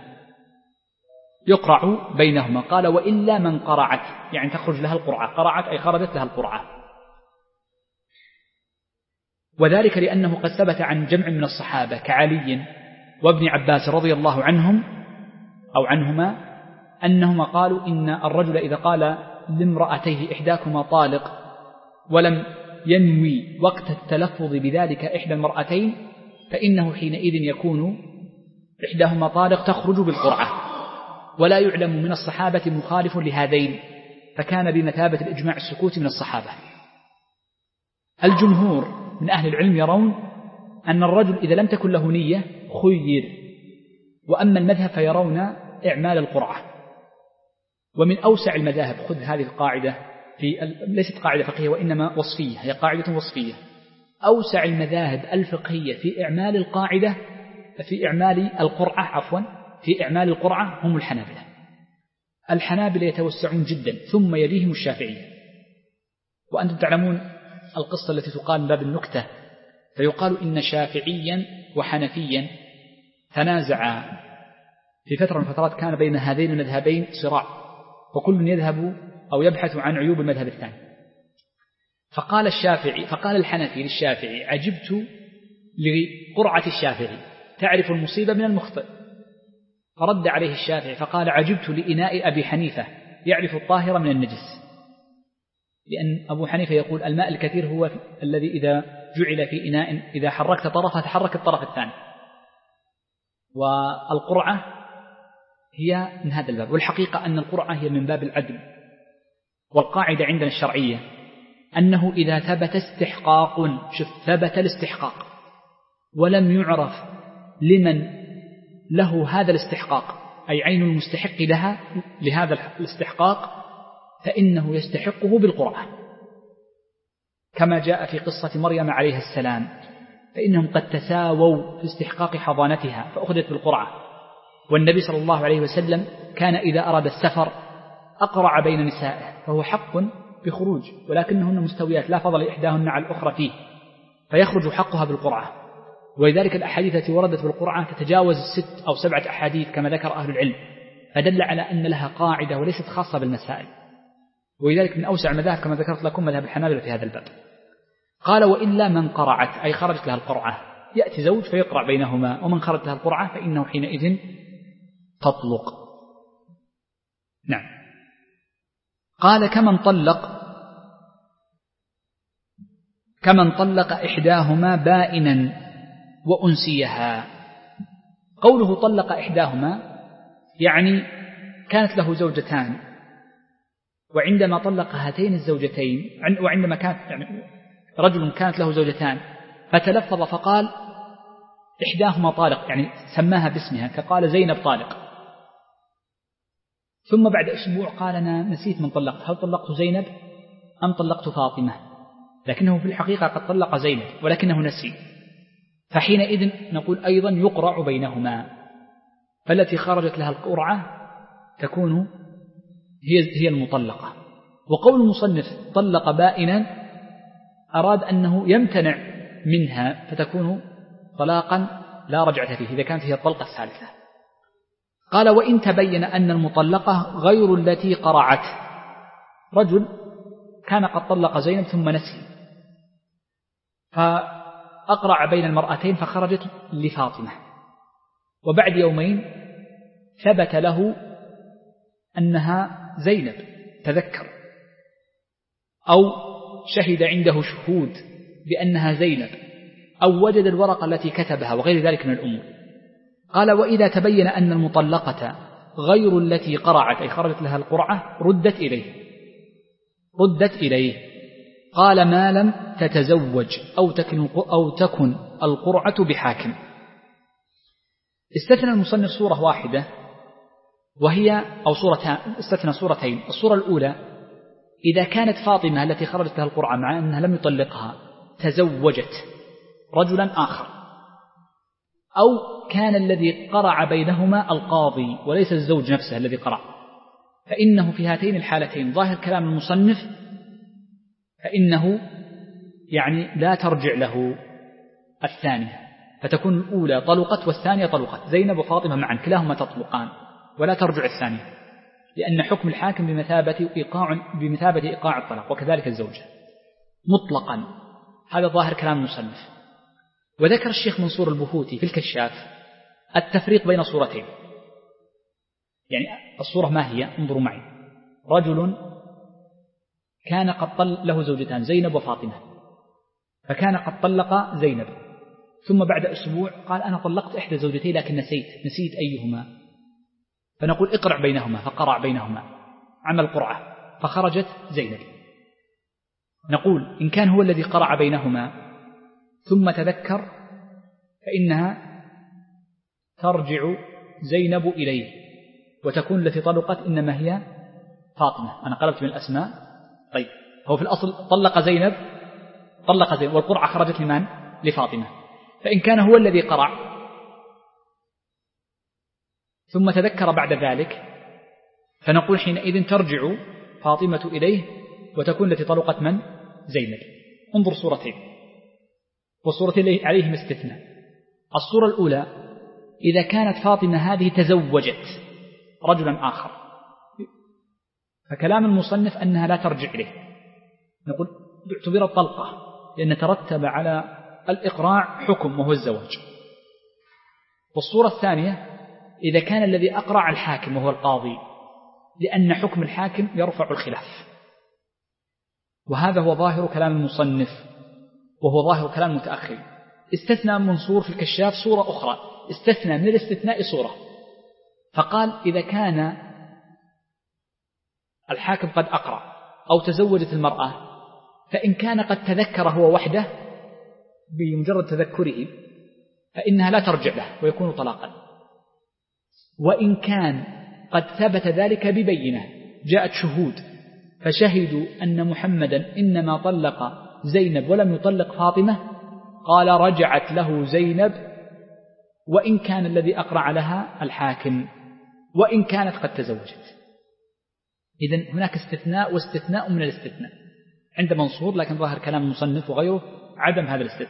يقرع بينهما قال وإلا من قرعت، يعني تخرج لها القرعة، قرعت أي خرجت لها القرعة. وذلك لأنه قد ثبت عن جمع من الصحابة كعلي وابن عباس رضي الله عنهم أو عنهما أنهما قالوا إن الرجل إذا قال لامرأتيه إحداكما طالق ولم ينوي وقت التلفظ بذلك إحدى المرأتين فإنه حينئذ يكون إحداهما طالق تخرج بالقرعة، ولا يعلم من الصحابة مخالف لهذين، فكان بمثابة الإجماع السكوت من الصحابة. الجمهور من أهل العلم يرون أن الرجل إذا لم تكن له نية خير، وأما المذهب فيرون إعمال القرعة. ومن أوسع المذاهب، خذ هذه القاعدة في ليست قاعدة فقهية وإنما وصفية، هي قاعدة وصفية، أوسع المذاهب الفقهية في إعمال القاعدة في إعمال القرعة عفوا في إعمال القرعة هم الحنابلة. الحنابلة يتوسعون جدا، ثم يليهم الشافعية. وأنتم تعلمون القصة التي تقال من باب النكتة، فيقال إن شافعيا وحنفيا تنازعا في فترة من الفترات، كان بين هذين المذهبين صراع، وكل يذهب أو يبحث عن عيوب المذهب الثاني. فقال الشافعي فقال الحنفي للشافعي عجبت لقرعة الشافعي تعرف المصيبة من المخطئ. فرد عليه الشافعي فقال عجبت لإناء أبي حنيفة يعرف الطاهر من النجس، لأن أبو حنيفة يقول الماء الكثير هو الذي إذا جعل في إناء إذا حركت طرفه تحرك الطرف الثاني، والقرعة هي من هذا الباب. والحقيقة أن القرعة هي من باب العدل، والقاعدة عندنا الشرعية أنه إذا ثبت استحقاق، شوف ثبت الاستحقاق ولم يعرف لمن له هذا الاستحقاق أي عين المستحق لها لهذا الاستحقاق، فإنه يستحقه بالقرعة، كما جاء في قصة مريم عليه السلام، فإنهم قد تساووا في استحقاق حضانتها فأخذت بالقرعة. والنبي صلى الله عليه وسلم كان إذا أراد السفر أقرع بين نسائه، فهو حق بخروج، ولكنهن مستويات لا فضل إحداهن على الأخرى فيه، فيخرج حقها بالقرعة. ولذلك الأحاديث التي وردت بالقرآن تتجاوز الست أو سبعة أحاديث كما ذكر أهل العلم، فدل على أن لها قاعدة وليست خاصة بالمسائل. ولذلك من أوسع المذاهب كما ذكرت لكم مذهب الحنابلة في هذا الباب. قال وإلا من قرعت أي خرجت لها القرعة، يأتي زوج فيقرع بينهما، ومن خرجت لها القرعة فإنه حينئذ تطلق. نعم. قال كمن طلق كمن طلق إحداهما بائنا وأنسيها. قوله طلق إحداهما يعني كانت له زوجتان، وعندما طلق هاتين الزوجتين، وعندما كانت يعني رجل كانت له زوجتان فتلفظ فقال إحداهما طالق، يعني سماها باسمها كقال زينب طالق، ثم بعد أسبوع قال أنا نسيت من طلقت، هل طلقت زينب أم طلقت فاطمة؟ لكنه في الحقيقة قد طلق زينب ولكنه نسي، فحينئذ نقول أيضا يقرع بينهما، فالتي خرجت لها القرعة تكون هي هي المطلقة. وقول المصنف طلق بائنا أراد أنه يمتنع منها فتكون طلاقا لا رجعة فيه إذا كانت هي الطلقة الثالثة. قال وإن تبين أن المطلقة غير التي قرعت، رجل كان قد طلق زينب ثم نسي فأقرع بين المرأتين فخرجت لفاطمة، وبعد يومين ثبت له أنها زينب تذكر، أو شهد عنده شهود بأنها زينب، أو وجد الورقة التي كتبها وغير ذلك من الأمور. قال وإذا تبين أن المطلقة غير التي قرعت أي خرجت لها القرعة ردت إليه ردت إليه قال ما لم تتزوج أو تكن, أو تكن القرعة بحاكم. استثنى المصنف صورة واحدة وهي أو صورتان، استثنى صورتين. الصورة الأولى إذا كانت فاطمة التي خرجت لها القرعة مع أنها لم يطلقها تزوجت رجلا آخر، أو كان الذي قرع بينهما القاضي وليس الزوج نفسه الذي قرع، فإنه في هاتين الحالتين ظاهر كلام المصنف فإنه يعني لا ترجع له الثانية، فتكون الأولى طلقت والثانية طلقت، زينب وفاطمة معا كلاهما تطلقان ولا ترجع الثانية، لأن حكم الحاكم بمثابة إيقاع بمثابة إيقاع الطلاق، وكذلك الزوجة مطلقا. هذا ظاهر كلام المصنف. وذكر الشيخ منصور البهوتي في الكشاف التفريق بين صورتين، يعني الصورة ما هي؟ انظروا معي. رجل كان قد طلق له زوجتان زينب وفاطمة، فكان قد طلق زينب، ثم بعد أسبوع قال أنا طلقت إحدى زوجتي لكن نسيت نسيت أيهما، فنقول اقرع بينهما، فقرع بينهما عمل قرعة فخرجت زينب. نقول إن كان هو الذي قرع بينهما ثم تذكر فإنها ترجع زينب إليه وتكون التي طلقت إنما هي فاطمة. أنا قلبت من الأسماء. طيب هو في الأصل طلق زينب طلق زينب والقرعة خرجت لمن؟ لفاطمة. فإن كان هو الذي قرع ثم تذكر بعد ذلك فنقول حينئذ ترجع فاطمة إليه وتكون التي طلقت من؟ زينب. انظر صورتين، والصورتين عليهم استثناء. الصورة الأولى إذا كانت فاطمة هذه تزوجت رجلا آخر، فكلام المصنف أنها لا ترجع إليه، نقول اعتبرت طلقة لأن ترتب على الإقراع حكم وهو الزواج. والصورة الثانية إذا كان الذي أقرع الحاكم وهو القاضي، لأن حكم الحاكم يرفع الخلاف، وهذا هو ظاهر كلام المصنف وهو ظاهر كلام المتأخر. استثنى منصور في الكشاف صورة أخرى، استثنى من الاستثناء صورة، فقال إذا كان الحاكم قد أقرع أو تزوجت المرأة، فإن كان قد تذكر هو وحده بمجرد تذكره فإنها لا ترجع له ويكون طلاقا. وإن كان قد ثبت ذلك ببينة، جاءت شهود فشهدوا أن محمدا إنما طلق زينب ولم يطلق فاطمة، قال رجعت له زينب وإن كان الذي أقرع لها الحاكم وإن كانت قد تزوجت. إذن هناك استثناء واستثناء من الاستثناء عند منصور، لكن ظاهر كلام المصنف وغيره عدم هذا الاستثناء.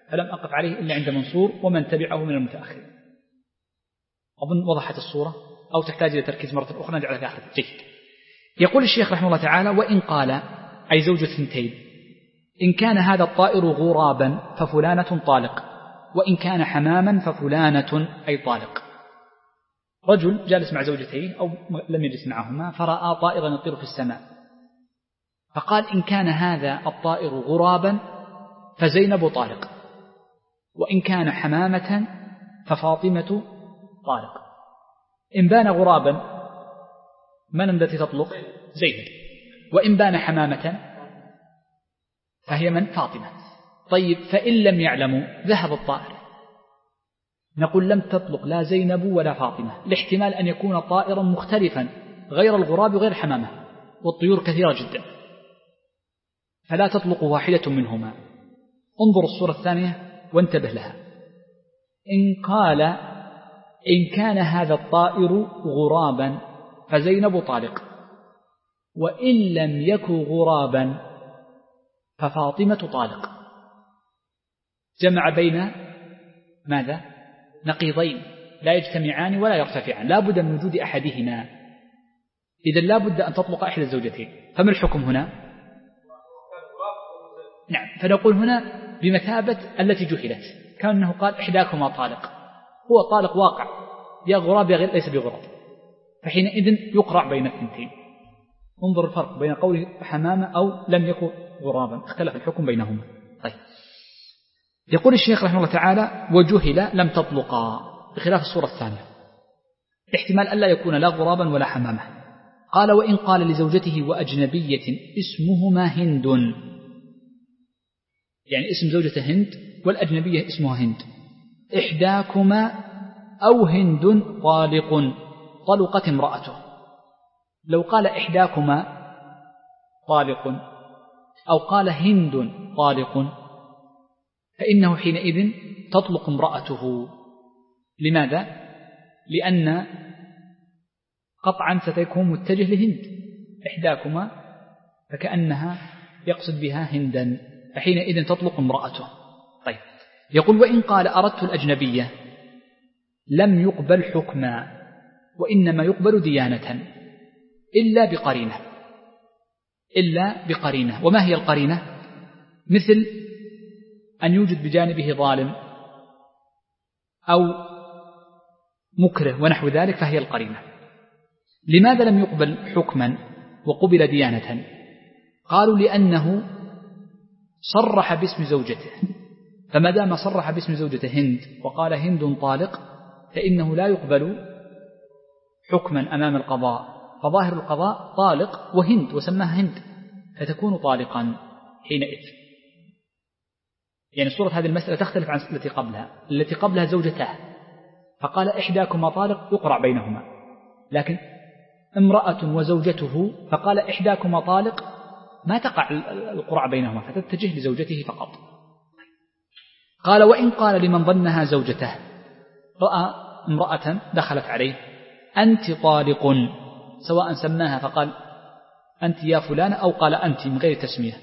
فلم أقف عليه إلا عند منصور ومن تبعه من المتأخرين. أظن وضحت الصورة أو تحتاج إلى تركيز مرة أخرى نجعلها في آخر جيد. يقول الشيخ رحمه الله تعالى: وإن قال أي زوج الثنتين إن كان هذا الطائر غرابا ففلانة طالق، وإن كان حماما ففلانة أي طالق. رجل جالس مع زوجتيه أو لم يجلس معهما فرأى طائرا يطير في السماء، فقال إن كان هذا الطائر غرابا فزينب طالق، وإن كان حمامة ففاطمة طالق. إن بان غرابا من التي تطلق؟ زينب. وإن بان حمامة فهي من؟ فاطمة. طيب فإن لم يعلموا ذهب الطائر، نقول لم تطلق لا زينب ولا فاطمة، لاحتمال أن يكون طائرا مختلفا غير الغراب وغير الحمامة، والطيور كثيرة جدا، فلا تطلق واحدة منهما. انظر الصورة الثانية وانتبه لها. إن قال إن كان هذا الطائر غرابا فزينب طالق، وإن لم يكن غرابا ففاطمة طالق، جمع بين ماذا؟ نقيضين لا يجتمعان ولا يرتفعان، لا بد من وجود أحدهما، إذن لا بد أن تطلق أحد الزوجتين. فما الحكم هنا؟ نعم، فنقول هنا بمثابة التي جهلت، كأنه قال إحداكما طالق، هو طالق واقع، يا غراب يا غير ليس بغراب، فحينئذ يقرع بين الثنتين. انظر الفرق بين قوله حمامة أو لم يكن غرابا، اختلف الحكم بينهما. طيب، يقول الشيخ رحمه الله تعالى: وجهل لم تطلقا، بخلاف الصورة الثانية احتمال ألا يكون لا غرابا ولا حمامة. قال: وإن قال لزوجته وأجنبية اسمهما هند، يعني اسم زوجته هند والأجنبية اسمها هند، إحداكما أو هند طالق طلقت امرأته. لو قال إحداكما طالق أو قال هند طالق فإنه حينئذ تطلق امرأته. لماذا؟ لأن قطعا ستكون متجه لهند، إحداكما فكأنها يقصد بها هندا، فحينئذ تطلق امرأته. طيب، يقول: وإن قال أردت الأجنبية لم يقبل حكما، وإنما يقبل ديانة إلا بقرينة، إلا بقرينة. وما هي القرينة؟ مثل أن يوجد بجانبه ظالم أو مكره ونحو ذلك، فهي القرينة. لماذا لم يقبل حكما وقبل ديانة؟ قالوا لأنه صرح باسم زوجته، فما دام صرح باسم زوجته هند وقال هند طالق فإنه لا يقبل حكما أمام القضاء، فظاهر القضاء طالق وهند وسماها هند، فتكون طالقا حينئذ. يعني صورة هذه المسألة تختلف عن التي قبلها، التي قبلها زوجته فقال إحداكما طالق يقرع بينهما، لكن امرأة وزوجته فقال إحداكما طالق ما تقع القرع بينهما، فتتجه لزوجته فقط. قال: وإن قال لمن ظنها زوجته، رأى امرأة دخلت عليه أنت طالق، سواء سماها فقال أنت يا فلان أو قال أنت من غير تسمية،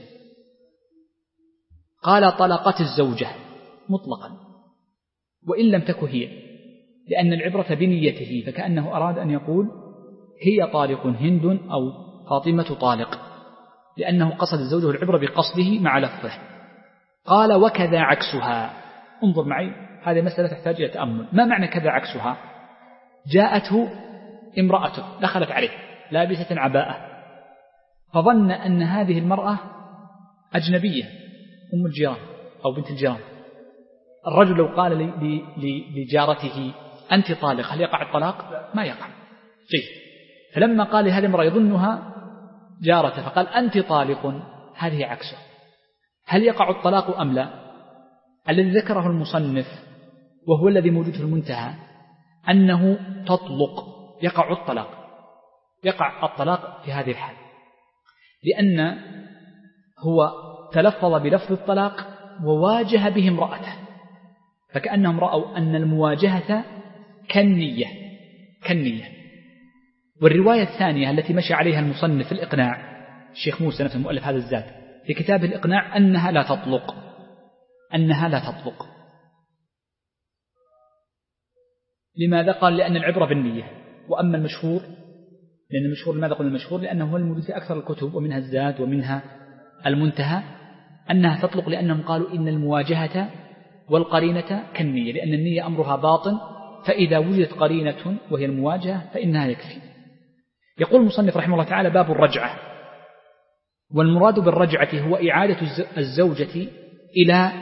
قال طلقت الزوجة مطلقا وإن لم تكن هي، لأن العبرة بنيته، فكأنه أراد أن يقول هي طالق هند أو فاطمة طالق، لأنه قصد الزوجة العبرة بقصده مع لفظه. قال: وكذا عكسها. انظر معي، هذه مسألة تحتاج إلى تأمل. ما معنى كذا عكسها؟ جاءته امرأته دخلت عليه لابسة عباءة، فظن أن هذه المرأة أجنبية أم الجيران أو بنت الجيران. الرجل لو قال لجارته أنت طالق هل يقع الطلاق؟ ما يقع. جيد. فلما قال لهذه المرأة يظنها جارته فقال أنت طالق، هذه عكسه. هل يقع الطلاق أم لا؟ الذي ذكره المصنف وهو الذي موجود في المنتهى أنه تطلق، يقع الطلاق، يقع الطلاق في هذه الحال، لأن هو تلفظ بلفظ الطلاق وواجه به امرأته، فكأنهم رأوا أن المواجهة كالنية كالنية. والرواية الثانية التي مشى عليها المصنف في الإقناع، الشيخ موسى نفسه مؤلف هذا الزاد في كتاب الإقناع، أنها لا تطلق، أنها لا تطلق. لماذا؟ قال لأن العبرة بالنية. وأما المشهور، لأن المشهور، لماذا قلنا المشهور؟ لأنه هو الموجود في أكثر الكتب ومنها الزاد ومنها المنتهى، أنها تطلق لأنهم قالوا إن المواجهة والقرينة كالنية، لأن النية أمرها باطن، فإذا وجدت قرينة وهي المواجهة فإنها يكفي. يقول المصنف رحمه الله تعالى: باب الرجعة. والمراد بالرجعة هو إعادة الزوجة إلى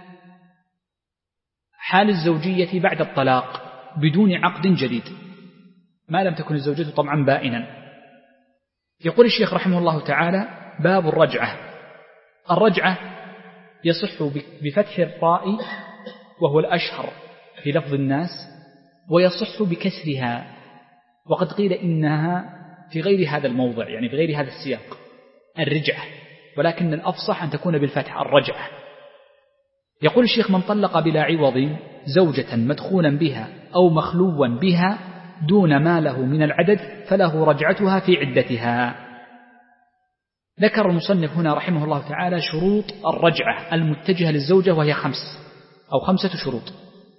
حال الزوجية بعد الطلاق بدون عقد جديد، ما لم تكن الزوجة طبعا بائنا. يقول الشيخ رحمه الله تعالى: باب الرجعة. الرجعة يصح بفتح الراء وهو الأشهر في لفظ الناس، ويصح بكسرها، وقد قيل إنها في غير هذا الموضع، يعني في غير هذا السياق، الرجعة، ولكن الأفصح أن تكون بالفتح الرجعة. يقول الشيخ: من طلق بلا عوض زوجة مدخولا بها أو مخلوا بها دون ما له من العدد فله رجعتها في عدتها. ذكر المصنف هنا رحمه الله تعالى شروط الرجعة المتجهة للزوجة، وهي خمس أو خمسة شروط.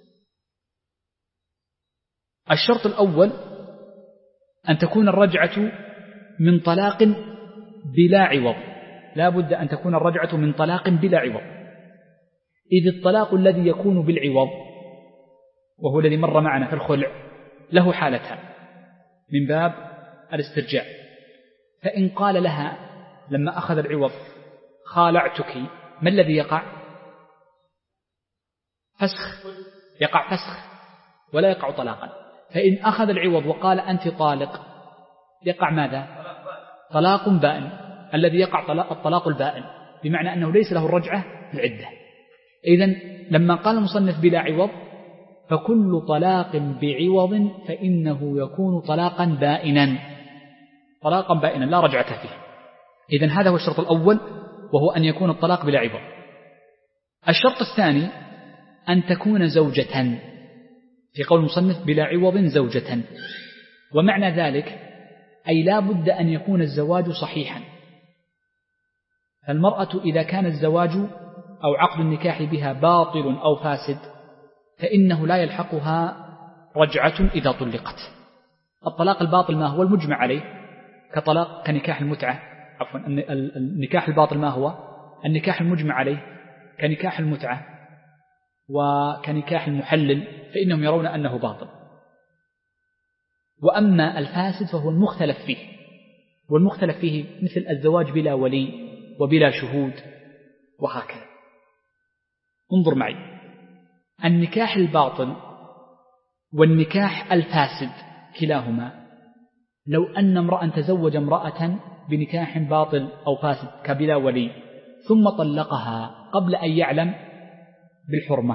الشرط الأول أن تكون الرجعة من طلاق بلا عوض، لا بد أن تكون الرجعة من طلاق بلا عوض، إذ الطلاق الذي يكون بالعوض وهو الذي مر معنا في الخلع له حالتان من باب الاسترجاع. فإن قال لها لما أخذ العوض: خالعتك، ما الذي يقع؟ فسخ، يقع فسخ ولا يقع طلاقا. فإن أخذ العوض وقال: أنت طالق، يقع ماذا؟ طلاق بائن، الذي يقع طلاق الطلاق البائن، بمعنى أنه ليس له الرجعة في العدة. إذن لما قال المصنف بلا عوض، فكل طلاق بعوض فإنه يكون طلاقا بائنا، طلاقا بائنا لا رجعة فيه. إذن هذا هو الشرط الأول، وهو أن يكون الطلاق بلا عوض. الشرط الثاني أن تكون زوجة، في قول المصنف بلا عوض زوجة، ومعنى ذلك أي لا بد أن يكون الزواج صحيحا. فالمرأة إذا كان الزواج أو عقد النكاح بها باطل أو فاسد فإنه لا يلحقها رجعة إذا طلقت. الطلاق الباطل ما هو؟ المجمع عليه، كطلاق كنكاح المتعة، عفوا النكاح الباطل ما هو؟ النكاح المجمع عليه كنكاح المتعة وكنكاح المحلل، فإنهم يرون أنه باطل. وأما الفاسد فهو المختلف فيه، والمختلف فيه مثل الزواج بلا ولي وبلا شهود وهكذا. انظر معي، النكاح الباطل والنكاح الفاسد كلاهما، لو أن امرأ تزوج امرأة بنكاح باطل أو فاسد كبلا ولي ثم طلقها قبل أن يعلم بالحرمة،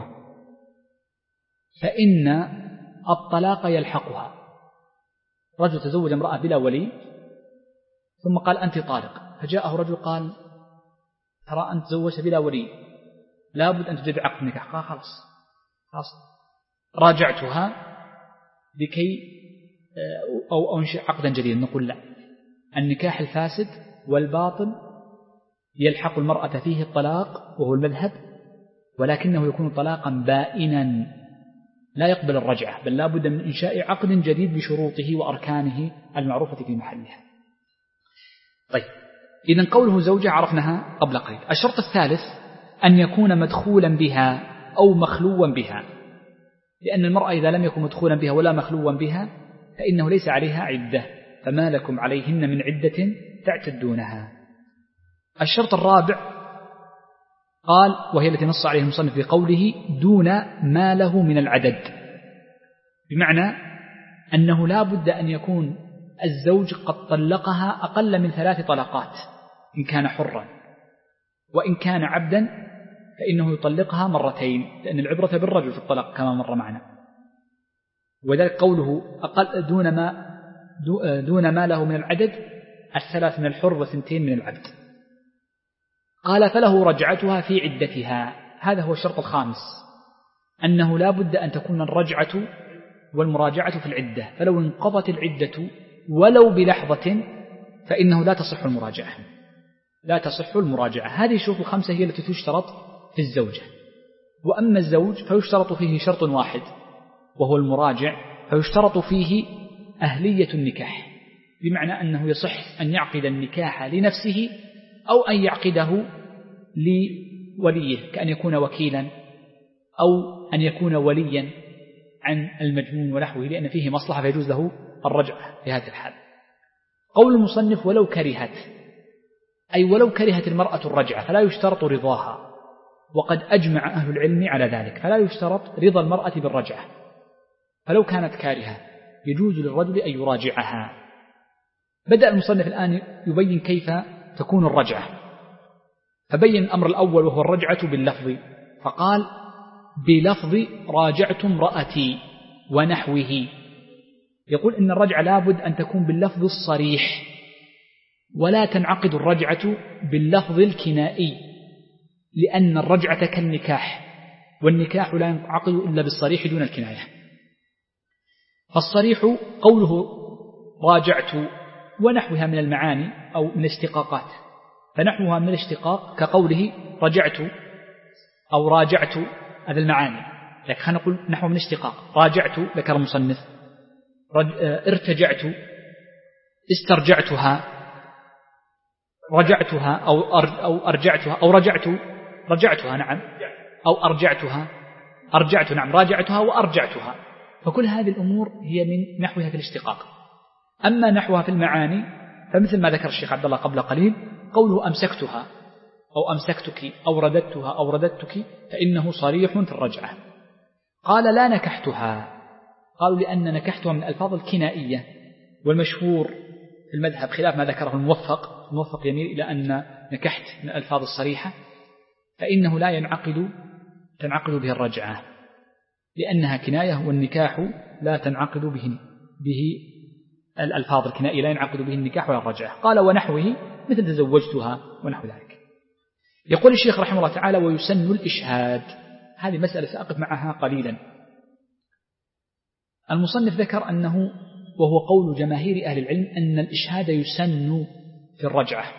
فإن الطلاق يلحقها. رجل تزوج امرأة بلا ولي ثم قال: أنت طالق، فجاءه رجل قال: ترى أنت تزوجت بلا ولي، لا بد أن تجد عقد نكاح. قال: خلاص خلاص راجعتها لكي أو أنشئ عقدا جديدا. نقول لا، النكاح الفاسد والباطل يلحق المرأة فيه الطلاق وهو المذهب، ولكنه يكون طلاقا بائنا لا يقبل الرجعة، بل لا بد من إنشاء عقد جديد بشروطه وأركانه المعروفة في محلها. طيب، إذن قوله زوجة عرفناها قبل قليل. الشرط الثالث أن يكون مدخولا بها أو مخلوا بها، لأن المرأة إذا لم يكن مدخولا بها ولا مخلوا بها فإنه ليس عليها عدة، فما لكم عليهن من عدة تعتدونها. الشرط الرابع قال، وهي التي نص عليه المصنف في قوله: دون ما له من العدد، بمعنى أنه لا بد أن يكون الزوج قد طلقها أقل من ثلاث طلقات إن كان حرا، وإن كان عبدا فإنه يطلقها مرتين، لأن العبرة بالرجل في الطلاق كما مر معنا. وذلك قوله أقل دون ما دون ما له من العدد، الثلاث من الحر وثنتين من العبد. قال: فله رجعتها في عدتها. هذا هو الشرط الخامس، أنه لا بد أن تكون الرجعة والمراجعة في العدة، فلو انقضت العدة ولو بلحظة فإنه لا تصح المراجعة، لا تصح المراجعة. هذه الشروط الخمسة هي التي تشترط في الزوجة. وأما الزوج فيشترط فيه شرط واحد وهو المراجع، فيشترط فيه أهلية النكاح، بمعنى أنه يصح أن يعقد النكاح لنفسه أو أن يعقده لوليه، كأن يكون وكيلا أو أن يكون وليا عن المجنون ونحوه، لأن فيه مصلحة فيجوز له الرجعة في هذه الحال. قول المصنف ولو كرهت، أي ولو كرهت المرأة الرجعة فلا يشترط رضاها، وقد أجمع أهل العلم على ذلك، فلا يشترط رضا المرأة بالرجعة، فلو كانت كارهة يجوز للرجل أن يراجعها. بدأ المصنف الآن يبين كيف تكون الرجعة، فبين الأمر الأول وهو الرجعة باللفظ، فقال بلفظ راجعت امرأتي ونحوه. يقول إن الرجعة لابد أن تكون باللفظ الصريح، ولا تنعقد الرجعة باللفظ الكنائي، لأن الرجعة كالنكاح، والنكاح لا ينعقد إلا بالصريح دون الكناية. فالصريح قوله راجعت ونحوها من المعاني أو من الاشتقاقات، فنحوها من الاشتقاق كقوله رجعت أو راجعت، هذا المعاني، لكن خلينا نقول نحو من اشتقاق. راجعت ذكر المصنف، ارتجعت استرجعتها، رجعتها أو أو أرجعتها أو رجعت رجعتها نعم أو أرجعتها أرجعت نعم راجعتها وأرجعتها، فكل هذه الأمور هي من نحوها في الاشتقاق. أما نحوها في المعاني فمثل ما ذكر الشيخ عبد الله قبل قليل، قوله أمسكتها أو أمسكتك أو رددتها أو رددتك فإنه صريح في الرجعة. قال لا نكحتها، قالوا لأن نكحتها من الألفاظ الكنائية، والمشهور في المذهب خلاف ما ذكره الموفق، الموفق يميل إلى أن نكحت من الألفاظ الصريحة فإنه لا ينعقد تنعقد به الرجعة، لأنها كناية، والنكاح لا تنعقد به به الألفاظ الكنائية لا ينعقد به النكاح ولا الرجعة. قال ونحوه مثل تزوجتها ونحو ذلك. يقول الشيخ رحمه الله تعالى ويسن الإشهاد، هذه مسألة سأقف معها قليلا. المصنف ذكر أنه وهو قول جماهير أهل العلم أن الإشهاد يسن في الرجعة،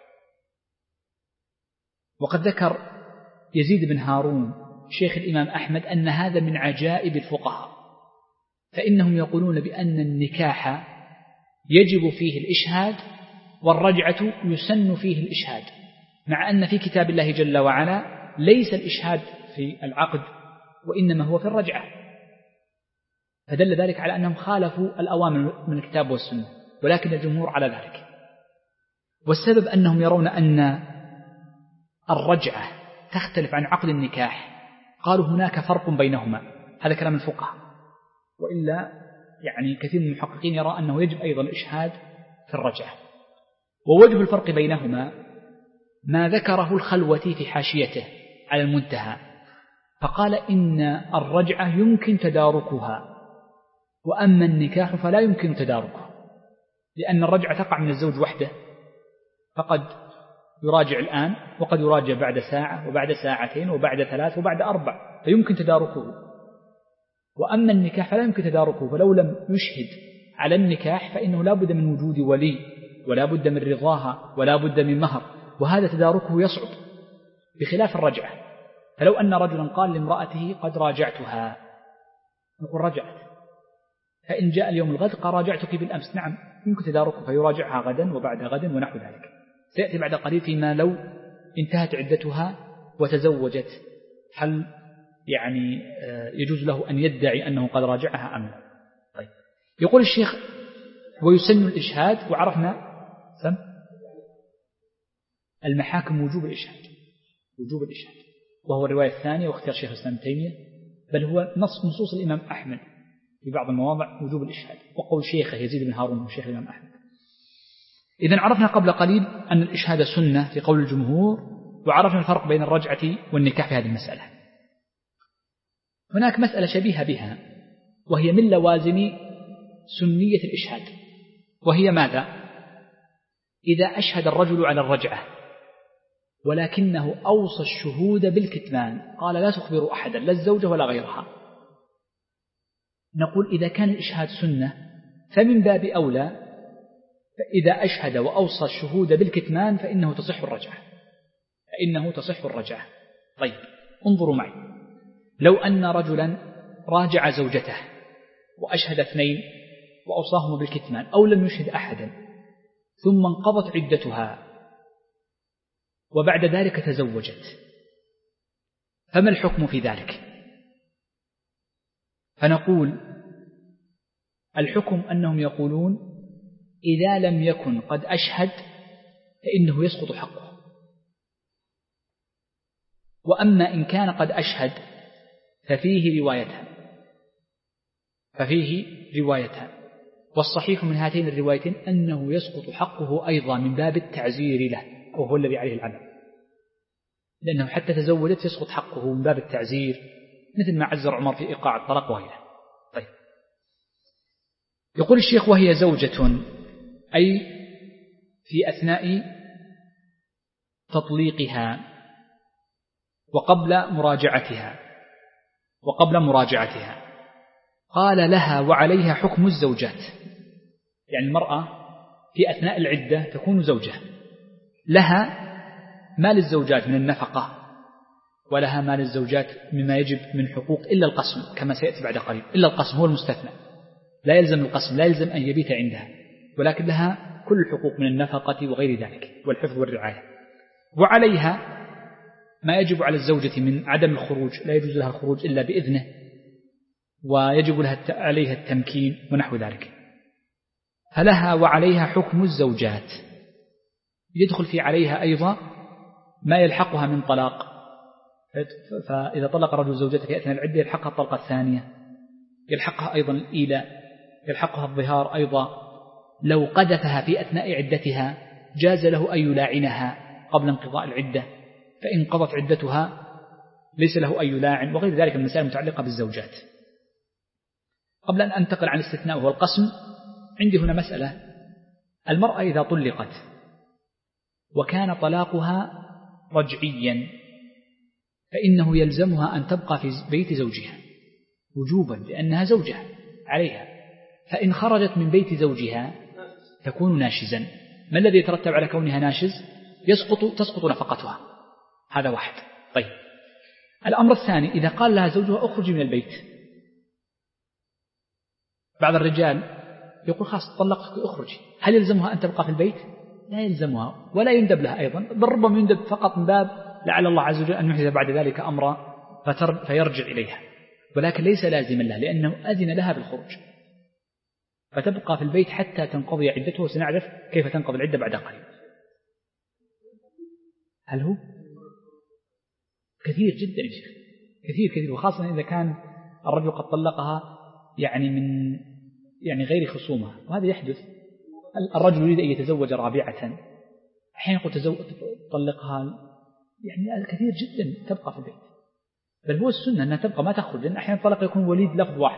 وقد ذكر يزيد بن هارون شيخ الإمام أحمد أن هذا من عجائب الفقهاء، فإنهم يقولون بأن النكاح يجب فيه الإشهاد والرجعة يسن فيه الإشهاد، مع أن في كتاب الله جل وعلا ليس الإشهاد في العقد وإنما هو في الرجعة، فدل ذلك على أنهم خالفوا الأوامر من الكتاب والسنة، ولكن الجمهور على ذلك. والسبب أنهم يرون أن الرجعة تختلف عن عقد النكاح، قالوا هناك فرق بينهما، هذا كلام الفقهاء، وإلا يعني كثير من المحققين يرى أنه يجب أيضا الإشهاد في الرجعة. ووجه الفرق بينهما ما ذكره الخلوتي في حاشيته على المنتهى، فقال إن الرجعة يمكن تداركها، وأما النكاح فلا يمكن تداركه، لأن الرجعة تقع من الزوج وحده، فقد يراجع الآن وقد يراجع بعد ساعة وبعد ساعتين وبعد ثلاث وبعد أربع، فيمكن تداركه. وأما النكاح فلا يمكن تداركه، فلو لم يشهد على النكاح فإنه لا بد من وجود ولي، ولا بد من رضاها، ولا بد من مهر، وهذا تداركه يصعب بخلاف الرجعة. فلو أن رجلا قال لامرأته قد راجعتها، نقول رجعت، فإن جاء اليوم الغد قال راجعتك بالأمس، نعم يمكن تداركه، فيراجعها غدا وبعد غد ونحو ذلك. سيأتي بعد قليل فيما لو انتهت عدتها وتزوجت، هل يعني يجوز له أن يدعي أنه قد راجعها أم لا؟ طيب. يقول الشيخ ويسن الإشهاد، وعرفنا سم المحاكم وجوب الإشهاد، وجوب الإشهاد، وهو الرواية الثانية واختيار شيخ الإسلام تيمية، بل هو نص نصوص الإمام أحمد في بعض المواضع وجوب الإشهاد، وقول شيخه يزيد بن هارون وشيخ الإمام أحمد. إذن عرفنا قبل قليل أن الإشهاد سنة في قول الجمهور، وعرفنا الفرق بين الرجعة والنكاح في هذه المسألة. هناك مسألة شبيهة بها، وهي من لوازم سنية الإشهاد، وهي ماذا؟ إذا أشهد الرجل على الرجعة ولكنه أوصى الشهود بالكتمان، قال لا تخبروا أحدا لا الزوجة ولا غيرها، نقول إذا كان الإشهاد سنة فمن باب أولى، فإذا أشهد وأوصى الشهود بالكتمان فإنه تصح الرجعة، فإنه تصح الرجعة. طيب انظروا معي، لو أن رجلا راجع زوجته وأشهد اثنين وأوصاهما بالكتمان أو لم يشهد أحدا ثم انقضت عدتها وبعد ذلك تزوجت، فما الحكم في ذلك؟ فنقول الحكم أنهم يقولون إذا لم يكن قد أشهد فإنه يسقط حقه، وأما إن كان قد أشهد ففيه روايتان ففيه روايتان والصحيح من هاتين الروايتين أنه يسقط حقه أيضا من باب التعزير له، وهو الذي عليه العمل، لأنه حتى تزوجت يسقط حقه من باب التعزير، مثل ما عزر عمر في إيقاع الطلاق وغيره. طيب، يقول الشيخ وهي زوجة أي في أثناء تطليقها وقبل مراجعتها وقبل مراجعتها قال لها وعليها حكم الزوجات، يعني المرأة في أثناء العدة تكون زوجة، لها مال الزوجات من النفقة ولها مال الزوجات مما يجب من حقوق إلا القسم كما سيأتي بعد قريب، إلا القسم هو المستثنى، لا يلزم القسم، لا يلزم أن يبيت عندها، ولكن لها كل الحقوق من النفقة وغير ذلك والحفظ والرعاية. وعليها ما يجب على الزوجة من عدم الخروج، لا يجوز لها الخروج إلا بإذنه، ويجب لها عليها التمكين ونحو ذلك. فلها وعليها حكم الزوجات، يدخل في عليها أيضا ما يلحقها من طلاق، فإذا طلق رجل زوجته في أثناء العدة يلحقها الطلقة الثانية، يلحقها أيضا الإيلاء، يلحقها الظهار أيضا، لو قذفها في أثناء عدتها جاز له أن يلاعنها قبل انقضاء العدة، فإن قضت عدتها ليس له أن يلاعن، وغير ذلك من المسائل المتعلقة بالزوجات. قبل أن أنتقل عن الاستثناء وهو القسم، عندي هنا مسألة: المرأة إذا طلقت وكان طلاقها رجعيا فإنه يلزمها أن تبقى في بيت زوجها وجوبا لأنها زوجة عليها، فإن خرجت من بيت زوجها تكون ناشزا. ما الذي يترتب على كونها ناشز؟ يسقط تسقط نفقتها، هذا واحد. طيب، الأمر الثاني: إذا قال لها زوجها اخرجي من البيت، بعض الرجال يقول خلاص طلقتك اخرجي، هل يلزمها أن تبقى في البيت؟ لا يلزمها، ولا يندب لها أيضا، بل ربما يندب فقط من باب لعل الله عز وجل أن يحدث بعد ذلك أمرا فيرجع إليها، ولكن ليس لازما لها لأنه أذن لها بالخروج، فتبقى في البيت حتى تنقضي عدته، وسنعرف كيف تنقضي العدة بعد قليل. هل هو؟ كثير جدا يا شيخ، كثير كثير، وخاصة إذا كان الرجل قد طلقها يعني من يعني غير خصومة، وهذا يحدث. الرجل يريد أن يتزوج رابعة، أحيانا يقول تزوج طلقها، يعني الكثير جدا تبقى في البيت، بل هو السنة أنها تبقى ما تخرج، لأن أحيانا الطلاق يكون وليد لفظ واحد.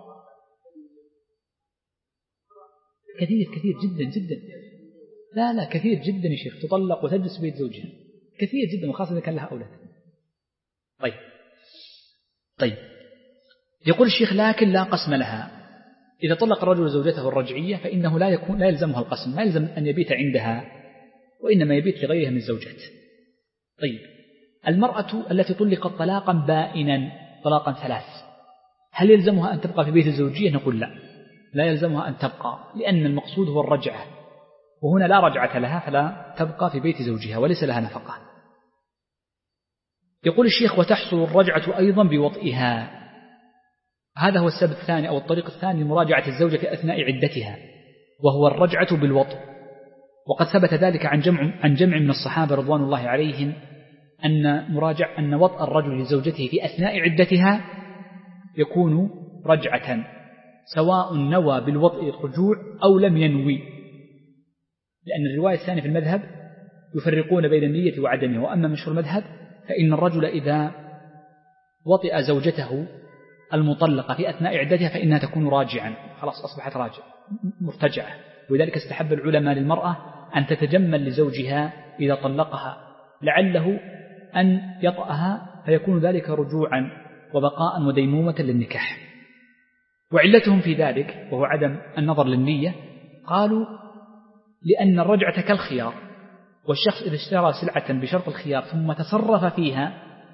كثير كثير جدا جدا، لا لا كثير جدا يا شيخ تطلق وتجلس في بيت زوجها، كثير جدا، وخاصة إذا كان لها أولاد. طيب طيب يقول الشيخ: لكن لا قسم لها. إذا طلق الرجل زوجته الرجعية فإنه لا يكون لا يلزمها القسم، ما يلزم أن يبيت عندها، وإنما يبيت لغيرها من الزوجات. طيب، المرأة التي طلقت طلاقا بائنا طلاقا ثلاث، هل يلزمها أن تبقى في بيت الزوجية؟ نقول لا، لا يلزمها أن تبقى، لأن المقصود هو الرجعة، وهنا لا رجعة لها، فلا تبقى في بيت زوجها وليس لها نفقة. يقول الشيخ: وتحصل الرجعة أيضا بوطئها. هذا هو السبب الثاني أو الطريق الثاني لمراجعة الزوجة في أثناء عدتها، وهو الرجعة بالوطء. وقد ثبت ذلك عن جمع عن جمع من الصحابة رضوان الله عليهم أن مراجع أن وطء الرجل لزوجته في أثناء عدتها يكون رجعة، سواء نوى بالوطء الرجوع أو لم ينوي، لأن الرواية الثانية في المذهب يفرقون بين النية وعدمها، وأما مشهور المذهب فإن الرجل إذا وطئ زوجته المطلقة في أثناء عدتها فإنها تكون راجعا، خلاص أصبحت راجع مرتجعة. ولذلك استحب العلماء للمرأة أن تتجمل لزوجها إذا طلقها، لعله أن يطأها فيكون ذلك رجوعا وبقاء وديمومة للنكاح. وعلتهم في ذلك وهو عدم النظر للنية، قالوا لأن الرجعة كالخيار، والشخص إذا اشترى سلعة بشرط الخيار ثم تصرف فيها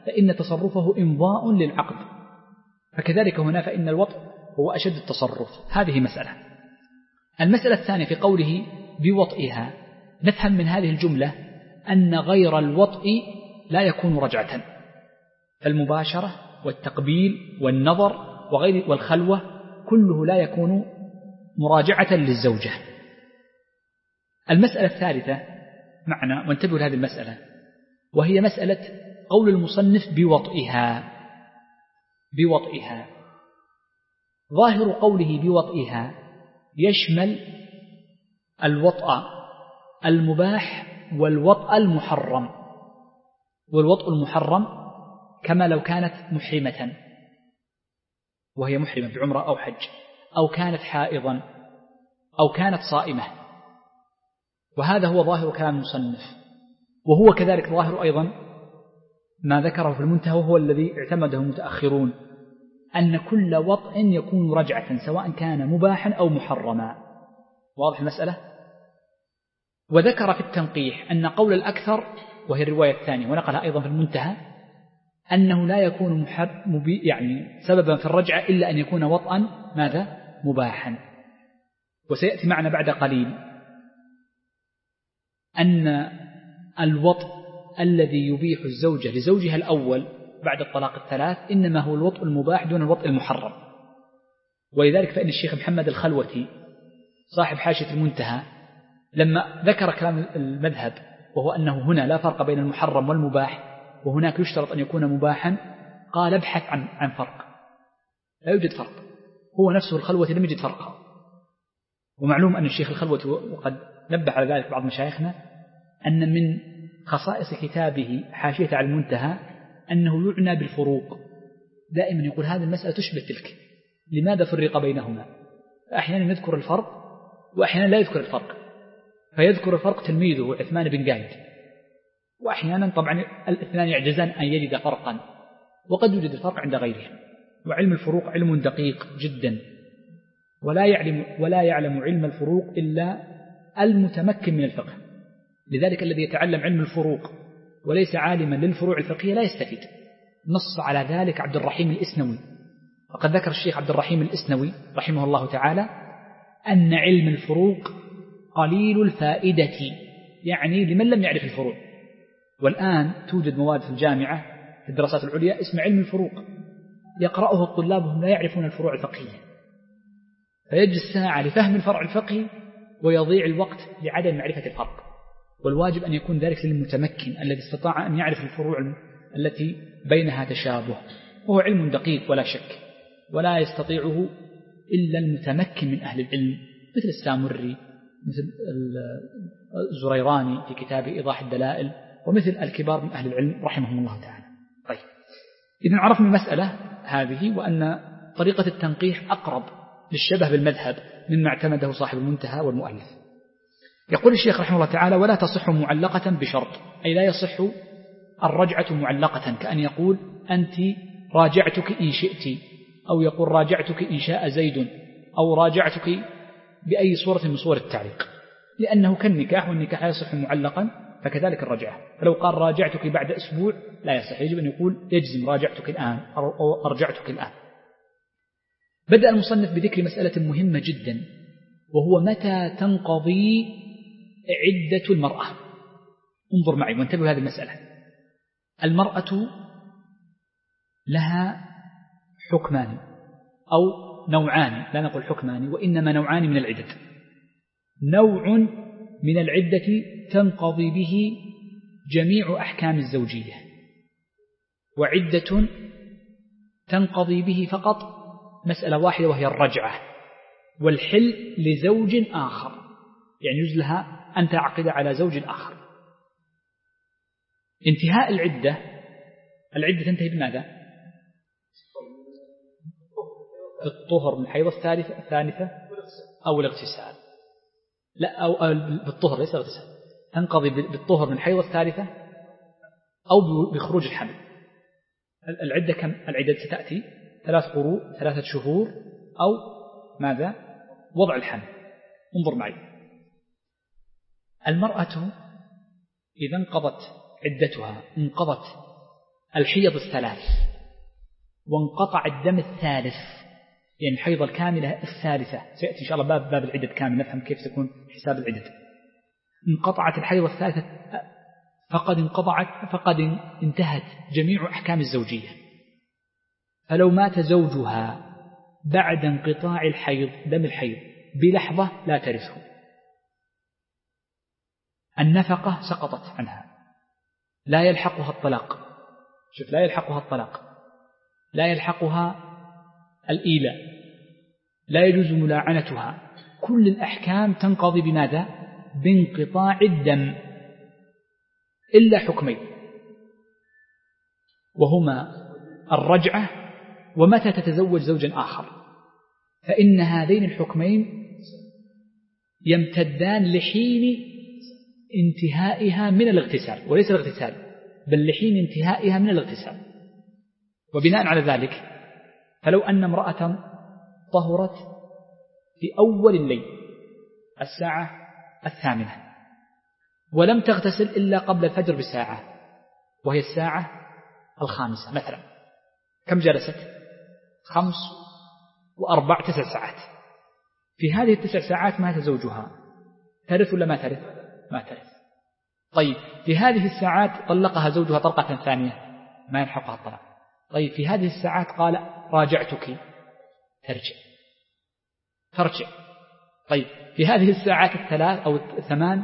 فإن تصرفه إمضاء للعقد، فكذلك هنا فإن الوطء هو أشد التصرف. هذه مسألة. المسألة الثانية في قوله بوطئها، نفهم من هذه الجملة أن غير الوطء لا يكون رجعة، فالمباشرة والتقبيل والنظر وغير والخلوة كله لا يكون مراجعة للزوجة. المسألة الثالثة معنا، وانتبهوا لهذه المسألة، وهي مسألة قول المصنف بوطئها. بوطئها ظاهر قوله بوطئها يشمل الوطأ المباح والوطأ المحرم. والوطأ المحرم كما لو كانت محرمة وهي محرمة بعمرة أو حج، أو كانت حائضا، أو كانت صائمة. وهذا هو ظاهر كلام المصنف، وهو كذلك ظاهر أيضا ما ذكره في المنتهى، وهو الذي اعتمده المتأخرون، أن كل وطء يكون رجعة سواء كان مباحا أو محرما. واضح المسألة؟ وذكر في التنقيح أن قول الأكثر، وهي الرواية الثانية ونقلها أيضا في المنتهى، أنه لا يكون يعني سببا في الرجعة إلا أن يكون وطئا ماذا؟ مباحا. وسيأتي معنا بعد قليل أن الوطء الذي يبيح الزوجة لزوجها الأول بعد الطلاق الثلاث إنما هو الوطء المباح دون الوطء المحرم. ولذلك فإن الشيخ محمد الخلوتي صاحب حاشية المنتهى لما ذكر كلام المذهب، وهو أنه هنا لا فرق بين المحرم والمباح وهناك يشترط أن يكون مباحا، قال ابحث عن عن فرق. لا يوجد فرق، هو نفسه الخلوتي لم يجد فرقا. ومعلوم أن الشيخ الخلوتي وقد نبه على ذلك بعض مشايخنا أن من خصائص كتابه حاشية على المنتهى أنه يعنى بالفروق، دائما يقول هذه المسألة تشبه تلك، لماذا فرق بينهما؟ أحيانا يذكر الفرق وأحيانا لا يذكر الفرق، فيذكر الفرق تلميذه عثمان بن قايد، وأحيانا طبعا الاثنان يعجزان أن يجد فرقا، وقد يوجد الفرق عند غيرهم. وعلم الفروق علم دقيق جدا، ولا يعلم, ولا يعلم علم الفروق إلا المتمكن من الفقه. لذلك الذي يتعلم علم الفروق وليس عالما للفروع الفقهية لا يستفيد. نص على ذلك عبد الرحيم الإسنوي، وقد ذكر الشيخ عبد الرحيم الإسنوي رحمه الله تعالى أن علم الفروق قليل الفائدة، يعني لمن لم يعرف الفروع. والآن توجد مواد في الجامعة في الدراسات العليا اسم علم الفروق، يقرأه الطلاب وهم لا يعرفون الفروع الفقهية، فيجلس ساعة لفهم الفرع الفقهي ويضيع الوقت لعدم معرفة الفرق. والواجب أن يكون ذلك للمتمكن الذي استطاع أن يعرف الفروع التي بينها تشابه، وهو علم دقيق ولا شك، ولا يستطيعه إلا المتمكن من أهل العلم، مثل السامري، مثل الزريراني في كتاب إيضاح الدلائل، ومثل الكبار من أهل العلم رحمهم الله تعالى. طيب، إذن عرفنا المسألة هذه، وأن طريقة التنقيح أقرب للشبه بالمذهب مما اعتمده صاحب المنتهى والمؤلف. يقول الشيخ رحمه الله تعالى: ولا تصح معلقة بشرط، أي لا يصح الرجعة معلقة، كأن يقول أنت راجعتك إن شئت، أو يقول راجعتك إن شاء زيد، أو راجعتك بأي صورة من صور التعليق، لأنه كالنكاح، والنكاح لا يصح معلقا، فكذلك الرجعة. فلو قال راجعتك بعد أسبوع لا يصح، يجب أن يقول يجزم راجعتك الآن أو أرجعتك الآن. بدأ المصنف بذكر مسألة مهمة جدا، وهو متى تنقضي عدة المرأة. انظر معي وانتبهوا هذه المسألة. المرأة لها حكمان أو نوعان، لا نقول حكمان وإنما نوعان من العدة. نوع من العدة تنقضي به جميع أحكام الزوجية، وعدة تنقضي به فقط مسألة واحدة وهي الرجعة، والحل لزوج آخر، يعني يجوز لها أن تعقد على زوج آخر. انتهاء العدة، العدة تنتهي بماذا؟ الطهر من الحيضة الثالثة الثالثة أو الاغتسال، لا أو بالطهر ليس الاغتسال، تنقضي بالطهر من الحيضة الثالثة أو بخروج الحمل. العدة كم؟ العدة ستأتي ثلاث قروء، ثلاثة شهور، أو ماذا؟ وضع الحمل. انظر معي. المرأة إذا انقضت عدتها انقضت الحيض الثلاث وانقطع الدم الثالث، يعني الحيض الكاملة الثالثة، سيأتي إن شاء الله باب باب العدد كامل نفهم كيف تكون حساب العدد. انقطعت الحيض الثالثة فقد انقطعت فقد انتهت جميع أحكام الزوجية. فلو مات زوجها بعد انقطاع الحيض دم الحيض بلحظة لا ترثه. النفقة سقطت عنها، لا يلحقها الطلاق، شوف لا يلحقها الطلاق، لا يلحقها الإيلاء، لا يجوز ملاعنتها، كل الأحكام تنقضي بماذا؟ بانقطاع الدم، إلا حكمين وهما الرجعة ومتى تتزوج زوجا آخر، فإن هذين الحكمين يمتدان لحين انتهائها من الاغتسال، وليس الاغتسال بل لحين انتهائها من الاغتسال. وبناء على ذلك فلو أن امرأة طهرت في أول الليل الساعة الثامنة ولم تغتسل إلا قبل الفجر بساعة وهي الساعة الخامسة مثلا، كم جلست؟ خمس وأربع تسع ساعات. في هذه التسع ساعات مات زوجها، ترث ولا ما ترث؟ ما ترث. طيب في هذه الساعات طلقها زوجها طلقة ثانية، ما يلحقها الطلاق. طيب في هذه الساعات قال راجعتك، ترجع ترجع. طيب في هذه الساعات الثلاث أو الثمان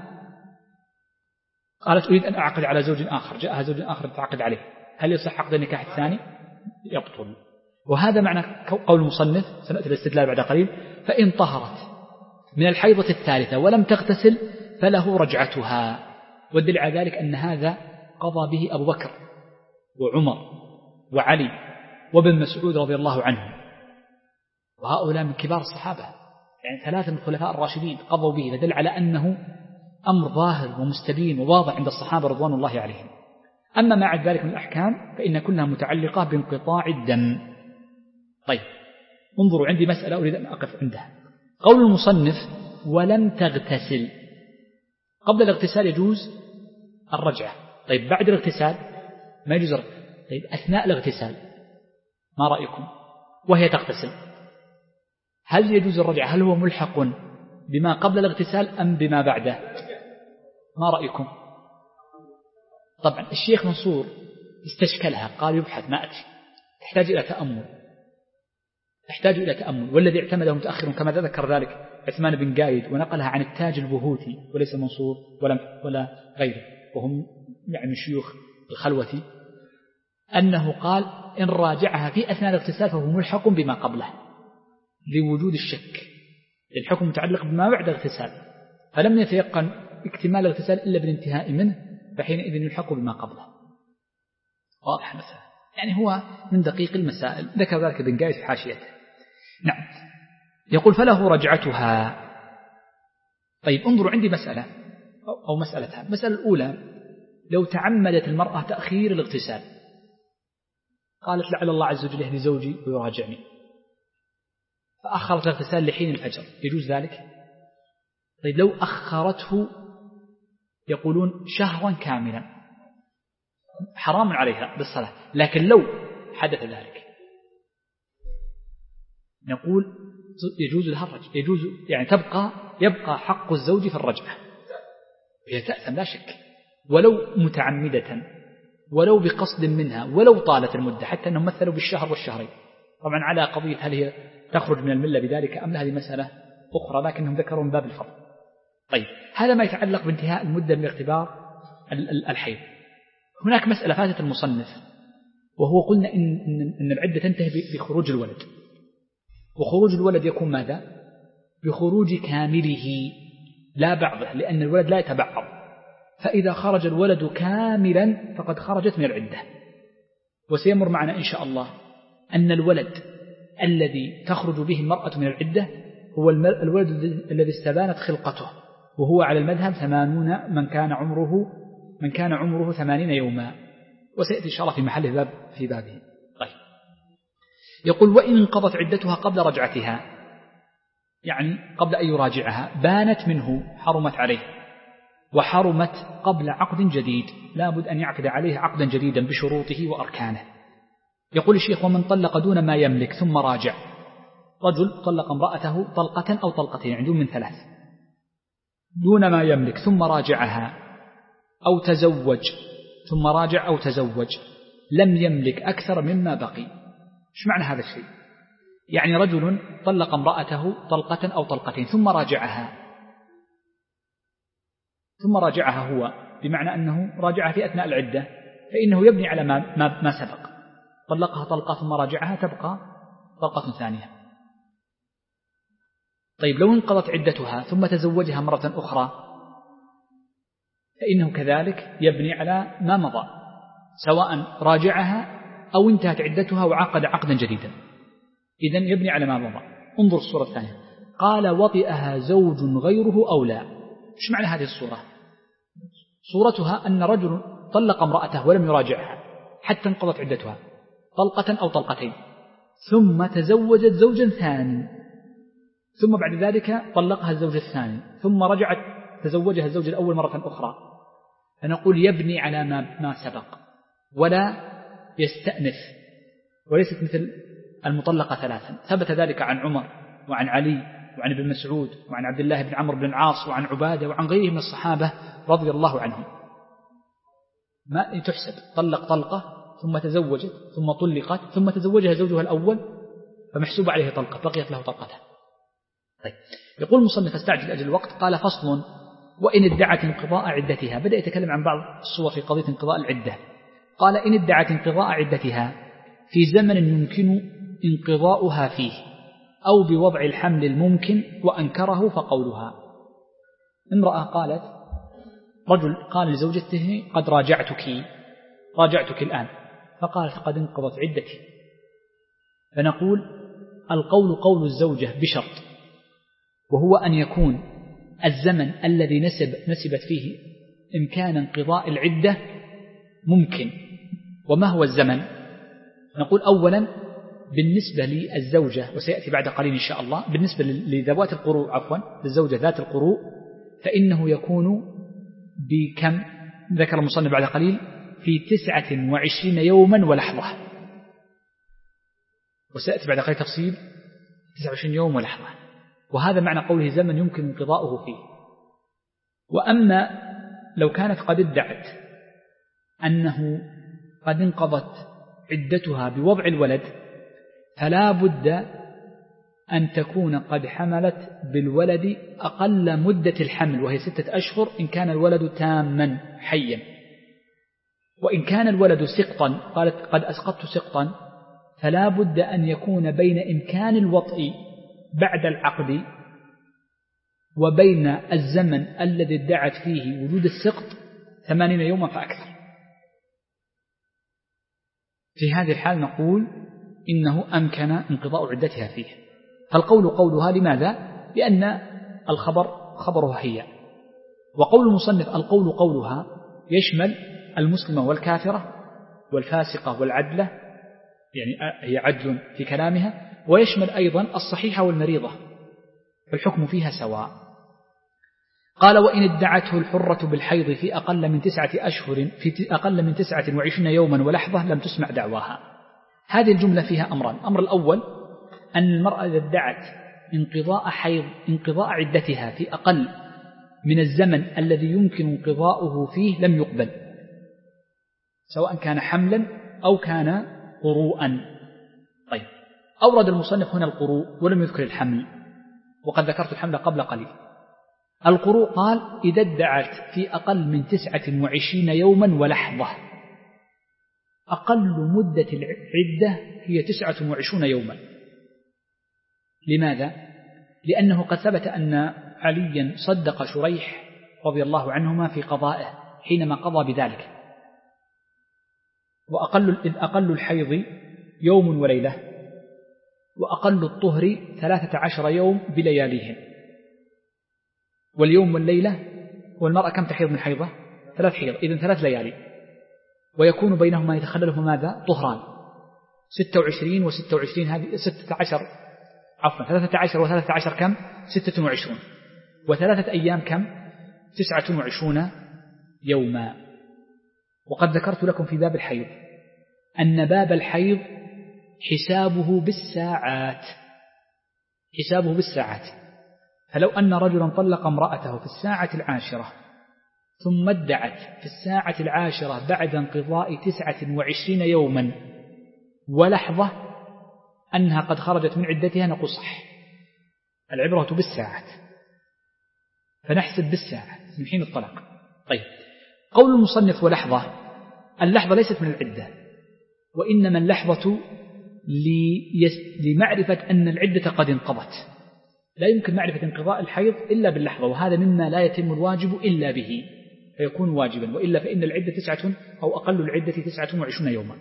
قالت أريد أن أعقد على زوج آخر، جاءها زوج آخر تعقد عليه، هل يصح عقد النكاح الثاني؟ يبطل. وهذا معنى قول المصنف، سنأتي الاستدلال بعد قليل، فإن طهرت من الحيضة الثالثة ولم تغتسل فله رجعتها. والدليل على ذلك أن هذا قضى به أبو بكر وعمر وعلي وابن مسعود رضي الله عنهم، وهؤلاء من كبار الصحابة، يعني ثلاثة من الخلفاء الراشدين قضوا به، فدل على أنه أمر ظاهر ومستبين وواضح عند الصحابة رضوان الله عليهم. أما ما عدا ذلك من الأحكام فإن كلها متعلقة بانقطاع الدم. طيب انظروا، عندي مسألة أريد أن أقف عندها. قول المصنف ولم تغتسل، قبل الاغتسال يجوز الرجعة، طيب بعد الاغتسال ما يجوز الرجعة. طيب أثناء الاغتسال ما رأيكم وهي تغتسل، هل يجوز الرجعة؟ هل هو ملحق بما قبل الاغتسال أم بما بعده؟ ما رأيكم؟ طبعا الشيخ منصور استشكلها، قال يبحث ما أتي، تحتاج إلى تأمل، تحتاج إلى تأمل. والذي اعتمده متأخر كما ذكر ذلك عثمان بن قايد ونقلها عن التاج البهوتي وليس منصور ولا, ولا غيره، وهم يعني من شيوخ الخلوة، أنه قال إن راجعها في أثناء الاغتسال فهو ملحق بما قبله لوجود الشك، الحكم متعلق بما بعد الاغتسال، فلم يتيقن اكتمال الاغتسال إلا بالانتهاء منه، فحينئذ يلحق بما قبله. واضح مثلا، يعني هو من دقيق المسائل، ذكر ذلك ابن قايد في حاشيته. نعم، يقول فله رجعتها. طيب انظروا، عندي مسألة أو مسألتان. المسألة الأولى، لو تعمدت المرأة تأخير الاغتسال، قالت لعل الله عز وجل يهدي زوجي ويراجعني، فأخرت الاغتسال لحين الفجر، يجوز ذلك؟ طيب لو أخرته يقولون شهرا كاملا حرام عليها بالصلاة، لكن لو حدث ذلك نقول يجوز لها الرجعة، يجوز يعني تبقى يبقى حق الزوج في الرجعة، هي تأثم لا شك، ولو متعمدة ولو بقصد منها ولو طالت المدة، حتى أنهم مثلوا بالشهر والشهرين. طبعا على قضية هل هي تخرج من الملة بذلك أم لا، هذه مسألة أخرى، لكنهم ذكروا من باب الفضل. طيب هذا ما يتعلق بانتهاء المدة من اختبار الحيض. هناك مسألة فاتت المصنف، وهو قلنا إن, إن العدة تنتهي بخروج الولد، وخروج الولد يكون ماذا؟ بخروج كامله لا بعضه، لأن الولد لا يتبعض، فإذا خرج الولد كاملا فقد خرجت من العدة. وسيمر معنا إن شاء الله أن الولد الذي تخرج به المرأة من العدة هو الولد الذي استبانت خلقته، وهو على المذهب ثمانون من كان عمره من كان عمره ثمانين يوما، وسيأتي إن شاء الله في محله باب في بابه. طيب يقول وإن انقضت عدتها قبل رجعتها، يعني قبل أن يراجعها، بانت منه حرمت عليه، وحرمت قبل عقد جديد، لا بد أن يعقد عليه عقدا جديدا بشروطه وأركانه. يقول الشيخ: ومن طلق دون ما يملك ثم راجع. رجل طلق امرأته طلقة أو طلقتين، يعني دون من ثلاث، دون ما يملك ثم راجعها، أو تزوج ثم راجع أو تزوج، لم يملك أكثر مما بقي. إيش معنى هذا الشيء؟ يعني رجل طلق امرأته طلقة أو طلقتين ثم راجعها، ثم راجعها هو بمعنى أنه راجعها في أثناء العدة، فإنه يبني على ما, ما, ما سبق. طلقها طلقة ثم راجعها، تبقى طلقة ثانية. طيب لو انقضت عدتها ثم تزوجها مرة أخرى، فإنه كذلك يبني على ما مضى، سواء راجعها أو انتهت عدتها وعقد عقدا جديدا، إذن يبني على ما مضى. انظر الصورة الثانية، قال: وطئها زوج غيره أو لا. إيش معنى هذه الصورة؟ صورتها أن رجل طلق امرأته ولم يراجعها حتى انقضت عدتها طلقة أو طلقتين، ثم تزوجت زوجا ثاني، ثم بعد ذلك طلقها الزوج الثاني، ثم رجعت تزوجها الزوج الأول مرة أخرى، فنقول يبني على ما, ما سبق ولا يستأنف، وليست مثل المطلقة ثلاثا. ثبت ذلك عن عمر وعن علي وعن ابن مسعود وعن عبد الله بن عمرو بن العاص وعن عبادة وعن غيرهم من الصحابة رضي الله عنهم. ما تحسب طلق طلقة ثم تزوجت ثم طلقت ثم تزوجها زوجها الأول، فمحسوب عليه طلقة، بقيت له طلقته. طيب، يقول المصنف: استعجل أجل الوقت. قال: فصل: وإن ادعت انقضاء عدتها. بدأ يتكلم عن بعض الصور في قضية انقضاء العدة. قال: إن ادعت انقضاء عدتها في زمن يمكن انقضاؤها فيه، أو بوضع الحمل الممكن وأنكره، فقولها: امرأة قالت، رجل قال لزوجته: قد راجعتك راجعتك الآن، فقالت: قد انقضت عدتي. فنقول: القول قول الزوجة بشرط، وهو أن يكون الزمن الذي نسب نسبت فيه إمكان انقضاء العدة ممكن. وما هو الزمن؟ نقول: أولا بالنسبة للزوجة، وسيأتي بعد قليل إن شاء الله، بالنسبة لذوات القروء عفوا للزوجة ذات القروء، فإنه يكون بكم؟ ذكر المصنف بعد قليل: في تسعة وعشرين يوما ولحظة، وسيأتي بعد قليل تفصيل تسعة وعشرين يوم ولحظة، وهذا معنى قوله زمن يمكن انقضاؤه فيه. وأما لو كانت قد ادعت أنه قد انقضت عدتها بوضع الولد، فلا بد أن تكون قد حملت بالولد أقل مدة الحمل، وهي ستة أشهر إن كان الولد تاما حيا. وإن كان الولد سقطا، قالت: قد أسقطت سقطا، فلا بد أن يكون بين إمكان الوطء بعد العقد وبين الزمن الذي ادعت فيه وجود السقط ثمانين يوما فأكثر. في هذه الحال نقول إنه أمكن انقضاء عدتها فيه. فالقول قولها. لماذا؟ لأن الخبر خبرها هي. وقول المصنف: القول قولها يشمل المسلمة والكافرة والفاسقة والعدلة، يعني هي عدل في كلامها، ويشمل أيضا الصحيحة والمريضة، فالحكم فيها سواء. قال: وإن ادعته الحرة بالحيض في أقل من تسعة أشهر في أقل من تسعة وعشرين يوما ولحظة لم تسمع دعواها. هذه الجملة فيها أمران. الأمر الأول أن المرأة إذا ادعت انقضاء حيض انقضاء عدتها في أقل من الزمن الذي يمكن انقضاؤه فيه لم يقبل، سواء كان حملا أو كان قروءا. طيب، أورد المصنف هنا القروء ولم يذكر الحمل، وقد ذكرت الحمل قبل قليل. القروء قال: إذا ادعت في أقل من تسعة وعشرين يوما ولحظة. أقل مدة العدة هي تسعة وعشرون يوما. لماذا؟ لأنه قد ثبت أن عليا صدق شريح رضي الله عنهما في قضائه حينما قضى بذلك. وأقل أقل الحيض يوم وليلة، وأقل الطهر ثلاثة عشر يوم بلياليهم. واليوم والليلة، والمرأة كم تحيض من حيضة؟ ثلاث حيض، إذن ثلاث ليالي، ويكون بينهما يتخللهما ماذا؟ طهران. ستة وعشرين وستة وعشرين، هذه ستة عشر عفوا ثلاثة عشر وثلاثة عشر كم؟ ستة وعشرون. وثلاثة أيام كم؟ تسعة وعشرون يوما. وقد ذكرت لكم في باب الحيض أن باب الحيض حسابه بالساعات، حسابه بالساعات. فلو أن رجلا طلق امرأته في الساعة العاشرة ثم ادعت في الساعة العاشرة بعد انقضاء تسعة وعشرين يوما ولحظة أنها قد خرجت من عدتها، نقول صح، العبرة بالساعات، فنحسب بالساعات من حين الطلاق. طيب، قول المصنف ولحظة، اللحظة ليست من العدة، وإنما اللحظة لمعرفة أن العدة قد انقضت. لا يمكن معرفة انقضاء الحيض إلا باللحظة، وهذا مما لا يتم الواجب إلا به فيكون واجبا، وإلا فإن العدة تسعة أو أقل العدة تسعة وعشرون يوما.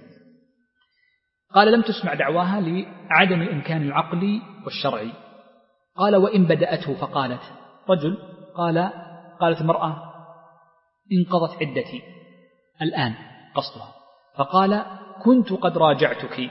قال لم تسمع دعواها لعدم الإمكان العقلي والشرعي. قال وإن بدأته فقالت، رجل قال قالت المرأة انقضت عدتي الآن قصدها، فقال كنت قد راجعتك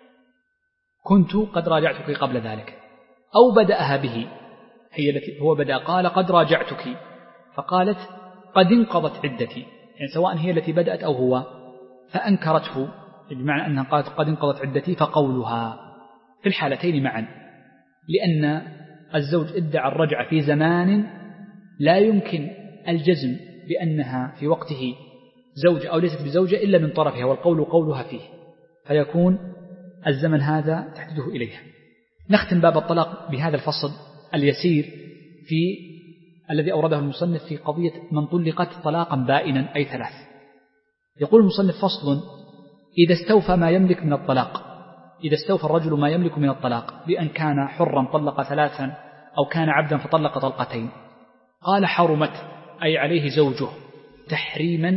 كنت قد راجعتك قبل ذلك، أو بدأها به، هي التي هو بدأ قال قد راجعتك، فقالت قد انقضت عدتي، يعني سواء هي التي بدأت أو هو، فأنكرته بمعنى أنها قالت قد انقضت عدتي، فقولها في الحالتين معا، لأن الزوج ادعى الرجعة في زمان لا يمكن الجزم بأنها في وقته زوجة أو ليست بزوجة إلا من طرفها، والقول قولها فيه، فيكون الزمن هذا تحدده إليها. نختم باب الطلاق بهذا الفصل اليسير في الذي أورده المصنف في قضية من طلقت طلاقا بائنا أي ثلاث. يقول المصنف فصل إذا استوفى ما يملك من الطلاق، إذا استوفى الرجل ما يملك من الطلاق بأن كان حرا طلق ثلاثا أو كان عبدا فطلق طلقتين، قال حرمت أي عليه زوجه تحريما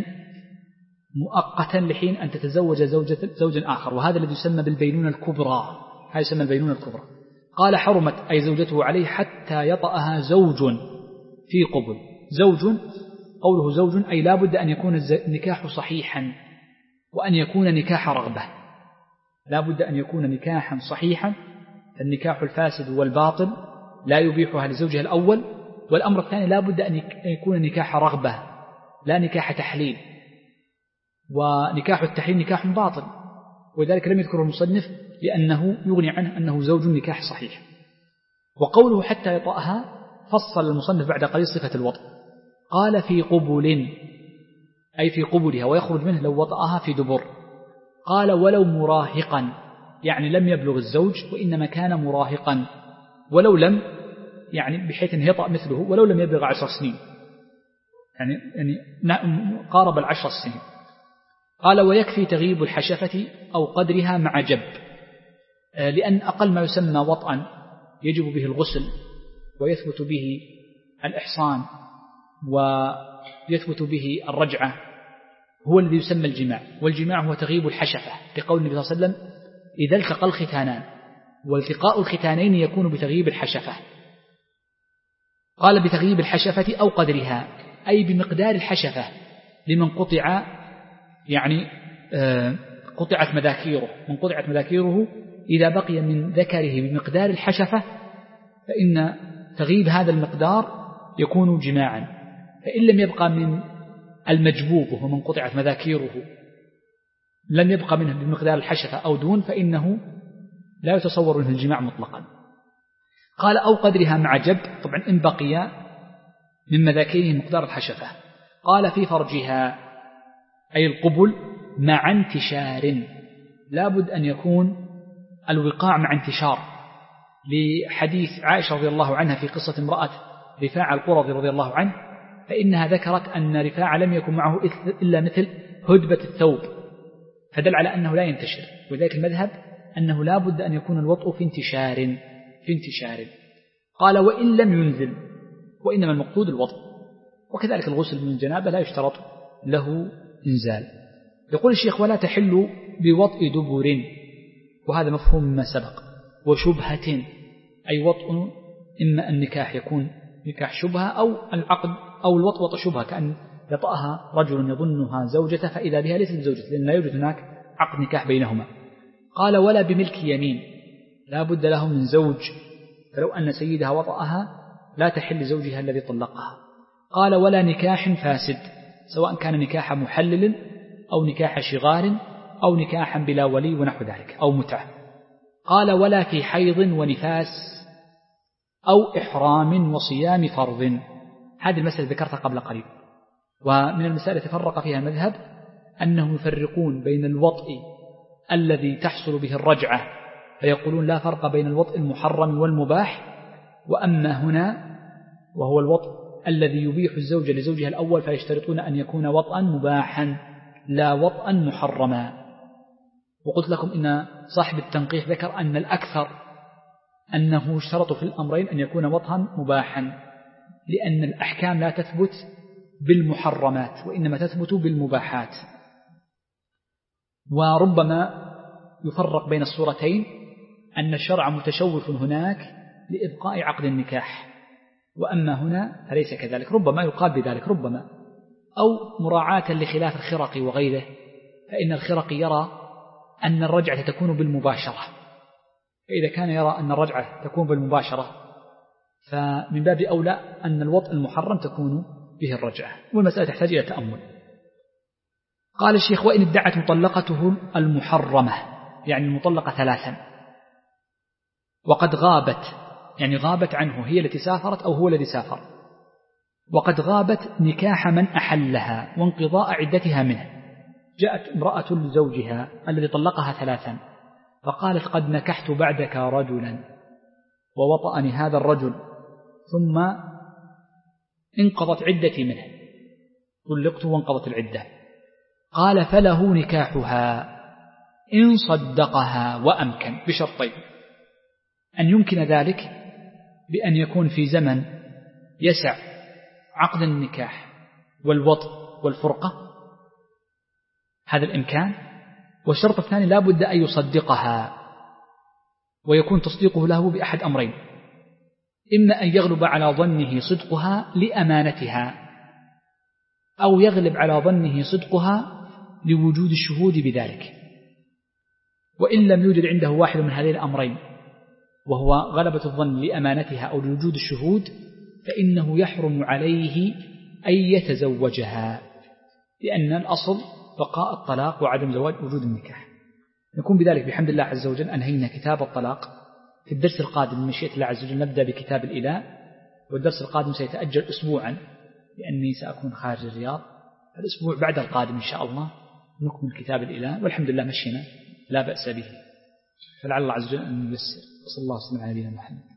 مؤقتا لحين أن تتزوج زوجة زوجا آخر، وهذا الذي يسمى بالبينونة الكبرى، هذا يسمى البينونة الكبرى. قال حرمت أي زوجته عليه حتى يطأها زوج في قبل. زوج، قوله زوج أي لا بد أن يكون النكاح صحيحا وأن يكون نكاح رغبة، لا بد أن يكون نكاحا صحيحا، النكاح الفاسد والباطل لا يبيحها لزوجها الأول. والأمر الثاني لا بد أن يكون نكاح رغبة لا نكاح تحليل، ونكاح التحليل نكاح باطل، وذلك لم يذكره المصنف لأنه يغني عنه أنه زوج نكاح صحيح. وقوله حتى يطأها فصل المصنف بعد قليل صفة الوطء، قال في قبل أي في قبلها، ويخرج منه لو وطأها في دبر. قال ولو مراهقا يعني لم يبلغ الزوج وإنما كان مراهقا، ولو لم يعني بحيث أن يطأ مثله ولو لم يبلغ عشر سنين، يعني, يعني قارب العشر سنين. قال ويكفي تغيب الحشفة أو قدرها مع جب، لأن أقل ما يسمى وطئا يجب به الغسل ويثبت به الإحصان ويثبت به الرجعة هو الذي يسمى الجماع، والجماع هو تغيب الحشفة، لقول النبي صلى الله عليه وسلم إذا التقى الختانان، والتقاء الختانين يكون بتغييب الحشفة. قال بتغييب الحشفة أو قدرها أي بمقدار الحشفة لمن قطع، يعني قطعت مذاكيره، من قطعت مذاكيره إذا بقي من ذكره بمقدار الحشفة فإن تغييب هذا المقدار يكون جماعا. فإن لم يبقى من المجبوب وهو من قطعت مذاكيره لم يبقى منه بمقدار الحشفة أو دون فإنه لا يتصور منه الجماع مطلقا. قال أو قدرها مع جب، طبعا إن بقي من مذاكيره مقدار الحشفة. قال في فرجها أي القبل مع انتشار، لا بد أن يكون الوقاع مع انتشار، لحديث عائشة رضي الله عنها في قصة امرأة رفاعة القرظي رضي الله عنه، فإنها ذكرت أن رفاعة لم يكن معه إلا مثل هدبة الثوب، فدل على أنه لا ينتشر، وذلك المذهب أنه لا بد أن يكون الوطء في انتشار في انتشار. قال وإن لم ينزل، وإنما المقصود الوطء، وكذلك الغسل من الجنابة لا يشترط له إنزال. يقول الشيخ ولا تحل بوطء دبر، وهذا مفهوم ما سبق. وشبهة أي وطء، إما النكاح يكون نكاح شبهة أو العقد أو الوطء وطء شبهة، كأن يطأها رجل يظنها زوجته فإذا بها ليست زوجته، لأن لا يوجد هناك عقد نكاح بينهما. قال ولا بملك يمين، لا بد له من زوج، فلو أن سيدها وطأها لا تحل زوجها الذي طلقها. قال ولا نكاح فاسد، سواء كان نكاح محلل أو نكاح شغار أو نكاحا بلا ولي ونحو ذلك أو متعة. قال ولا في حيض ونفاس أو إحرام وصيام فرض. هذه المسألة ذكرتها قبل قليل. ومن المسائل تفرق فيها المذهب أنهم يفرقون بين الوطء الذي تحصل به الرجعة فيقولون لا فرق بين الوطء المحرم والمباح، وأما هنا وهو الوطء الذي يبيح الزوجة لزوجها الأول فيشترطون أن يكون وطئا مباحا لا وطئا محرما. وقلت لكم إن صاحب التنقيح ذكر أن الأكثر أنه اشترط في الأمرين أن يكون وطئا مباحا، لأن الأحكام لا تثبت بالمحرمات وإنما تثبت بالمباحات. وربما يفرق بين الصورتين أن الشرع متشوف هناك لإبقاء عقد النكاح، وأما هنا فليس كذلك. ربما يقال بذلك، ربما أو مراعاة لخلاف الخرقي وغيره، فإن الخرقي يرى أن الرجعة تكون بالمباشرة، فإذا كان يرى أن الرجعة تكون بالمباشرة فمن باب أولى أن الوطء المحرم تكون به الرجعة، والمسألة تحتاج إلى تأمل. قال الشيخ وإن ادعت مطلقته المحرمة، يعني المطلقة ثلاثا، وقد غابت، يعني غابت عنه، هي التي سافرت أو هو الذي سافر، وقد غابت نكاح من أحلها وانقضاء عدتها منه. جاءت امرأة لزوجها الذي طلقها ثلاثا فقالت قد نكحت بعدك رجلا ووطأني هذا الرجل ثم انقضت عدتي منه، طلقت وانقضت العدة. قال فله نكاحها إن صدقها وأمكن، بشرطين: أن يمكن ذلك بأن يكون في زمن يسع عقد النكاح والوطء والفرقة، هذا الإمكان. والشرط الثاني لا بد أن يصدقها، ويكون تصديقه له بأحد أمرين: إما أن يغلب على ظنه صدقها لأمانتها، أو يغلب على ظنه صدقها لوجود الشهود بذلك. وإن لم يوجد عنده واحد من هذين الأمرين، وهو غلبة الظن لأمانتها أو لوجود الشهود، فإنه يحرم عليه أن يتزوجها، لأن الأصل بقاء الطلاق وعدم زواج وجود النكاح. نكون بذلك بحمد الله عز وجل أنهينا كتاب الطلاق. في الدرس القادم من مشيئة الله عز وجل نبدأ بكتاب الإلاء، والدرس القادم سيتأجل أسبوعا لأني سأكون خارج الرياض. الأسبوع بعد القادم إن شاء الله نكمل كتاب الإلاء، والحمد لله مشينا لا بأس به، فلعل الله عز وجل أن ييسر. وصلى الله وسلم على نبينا محمد.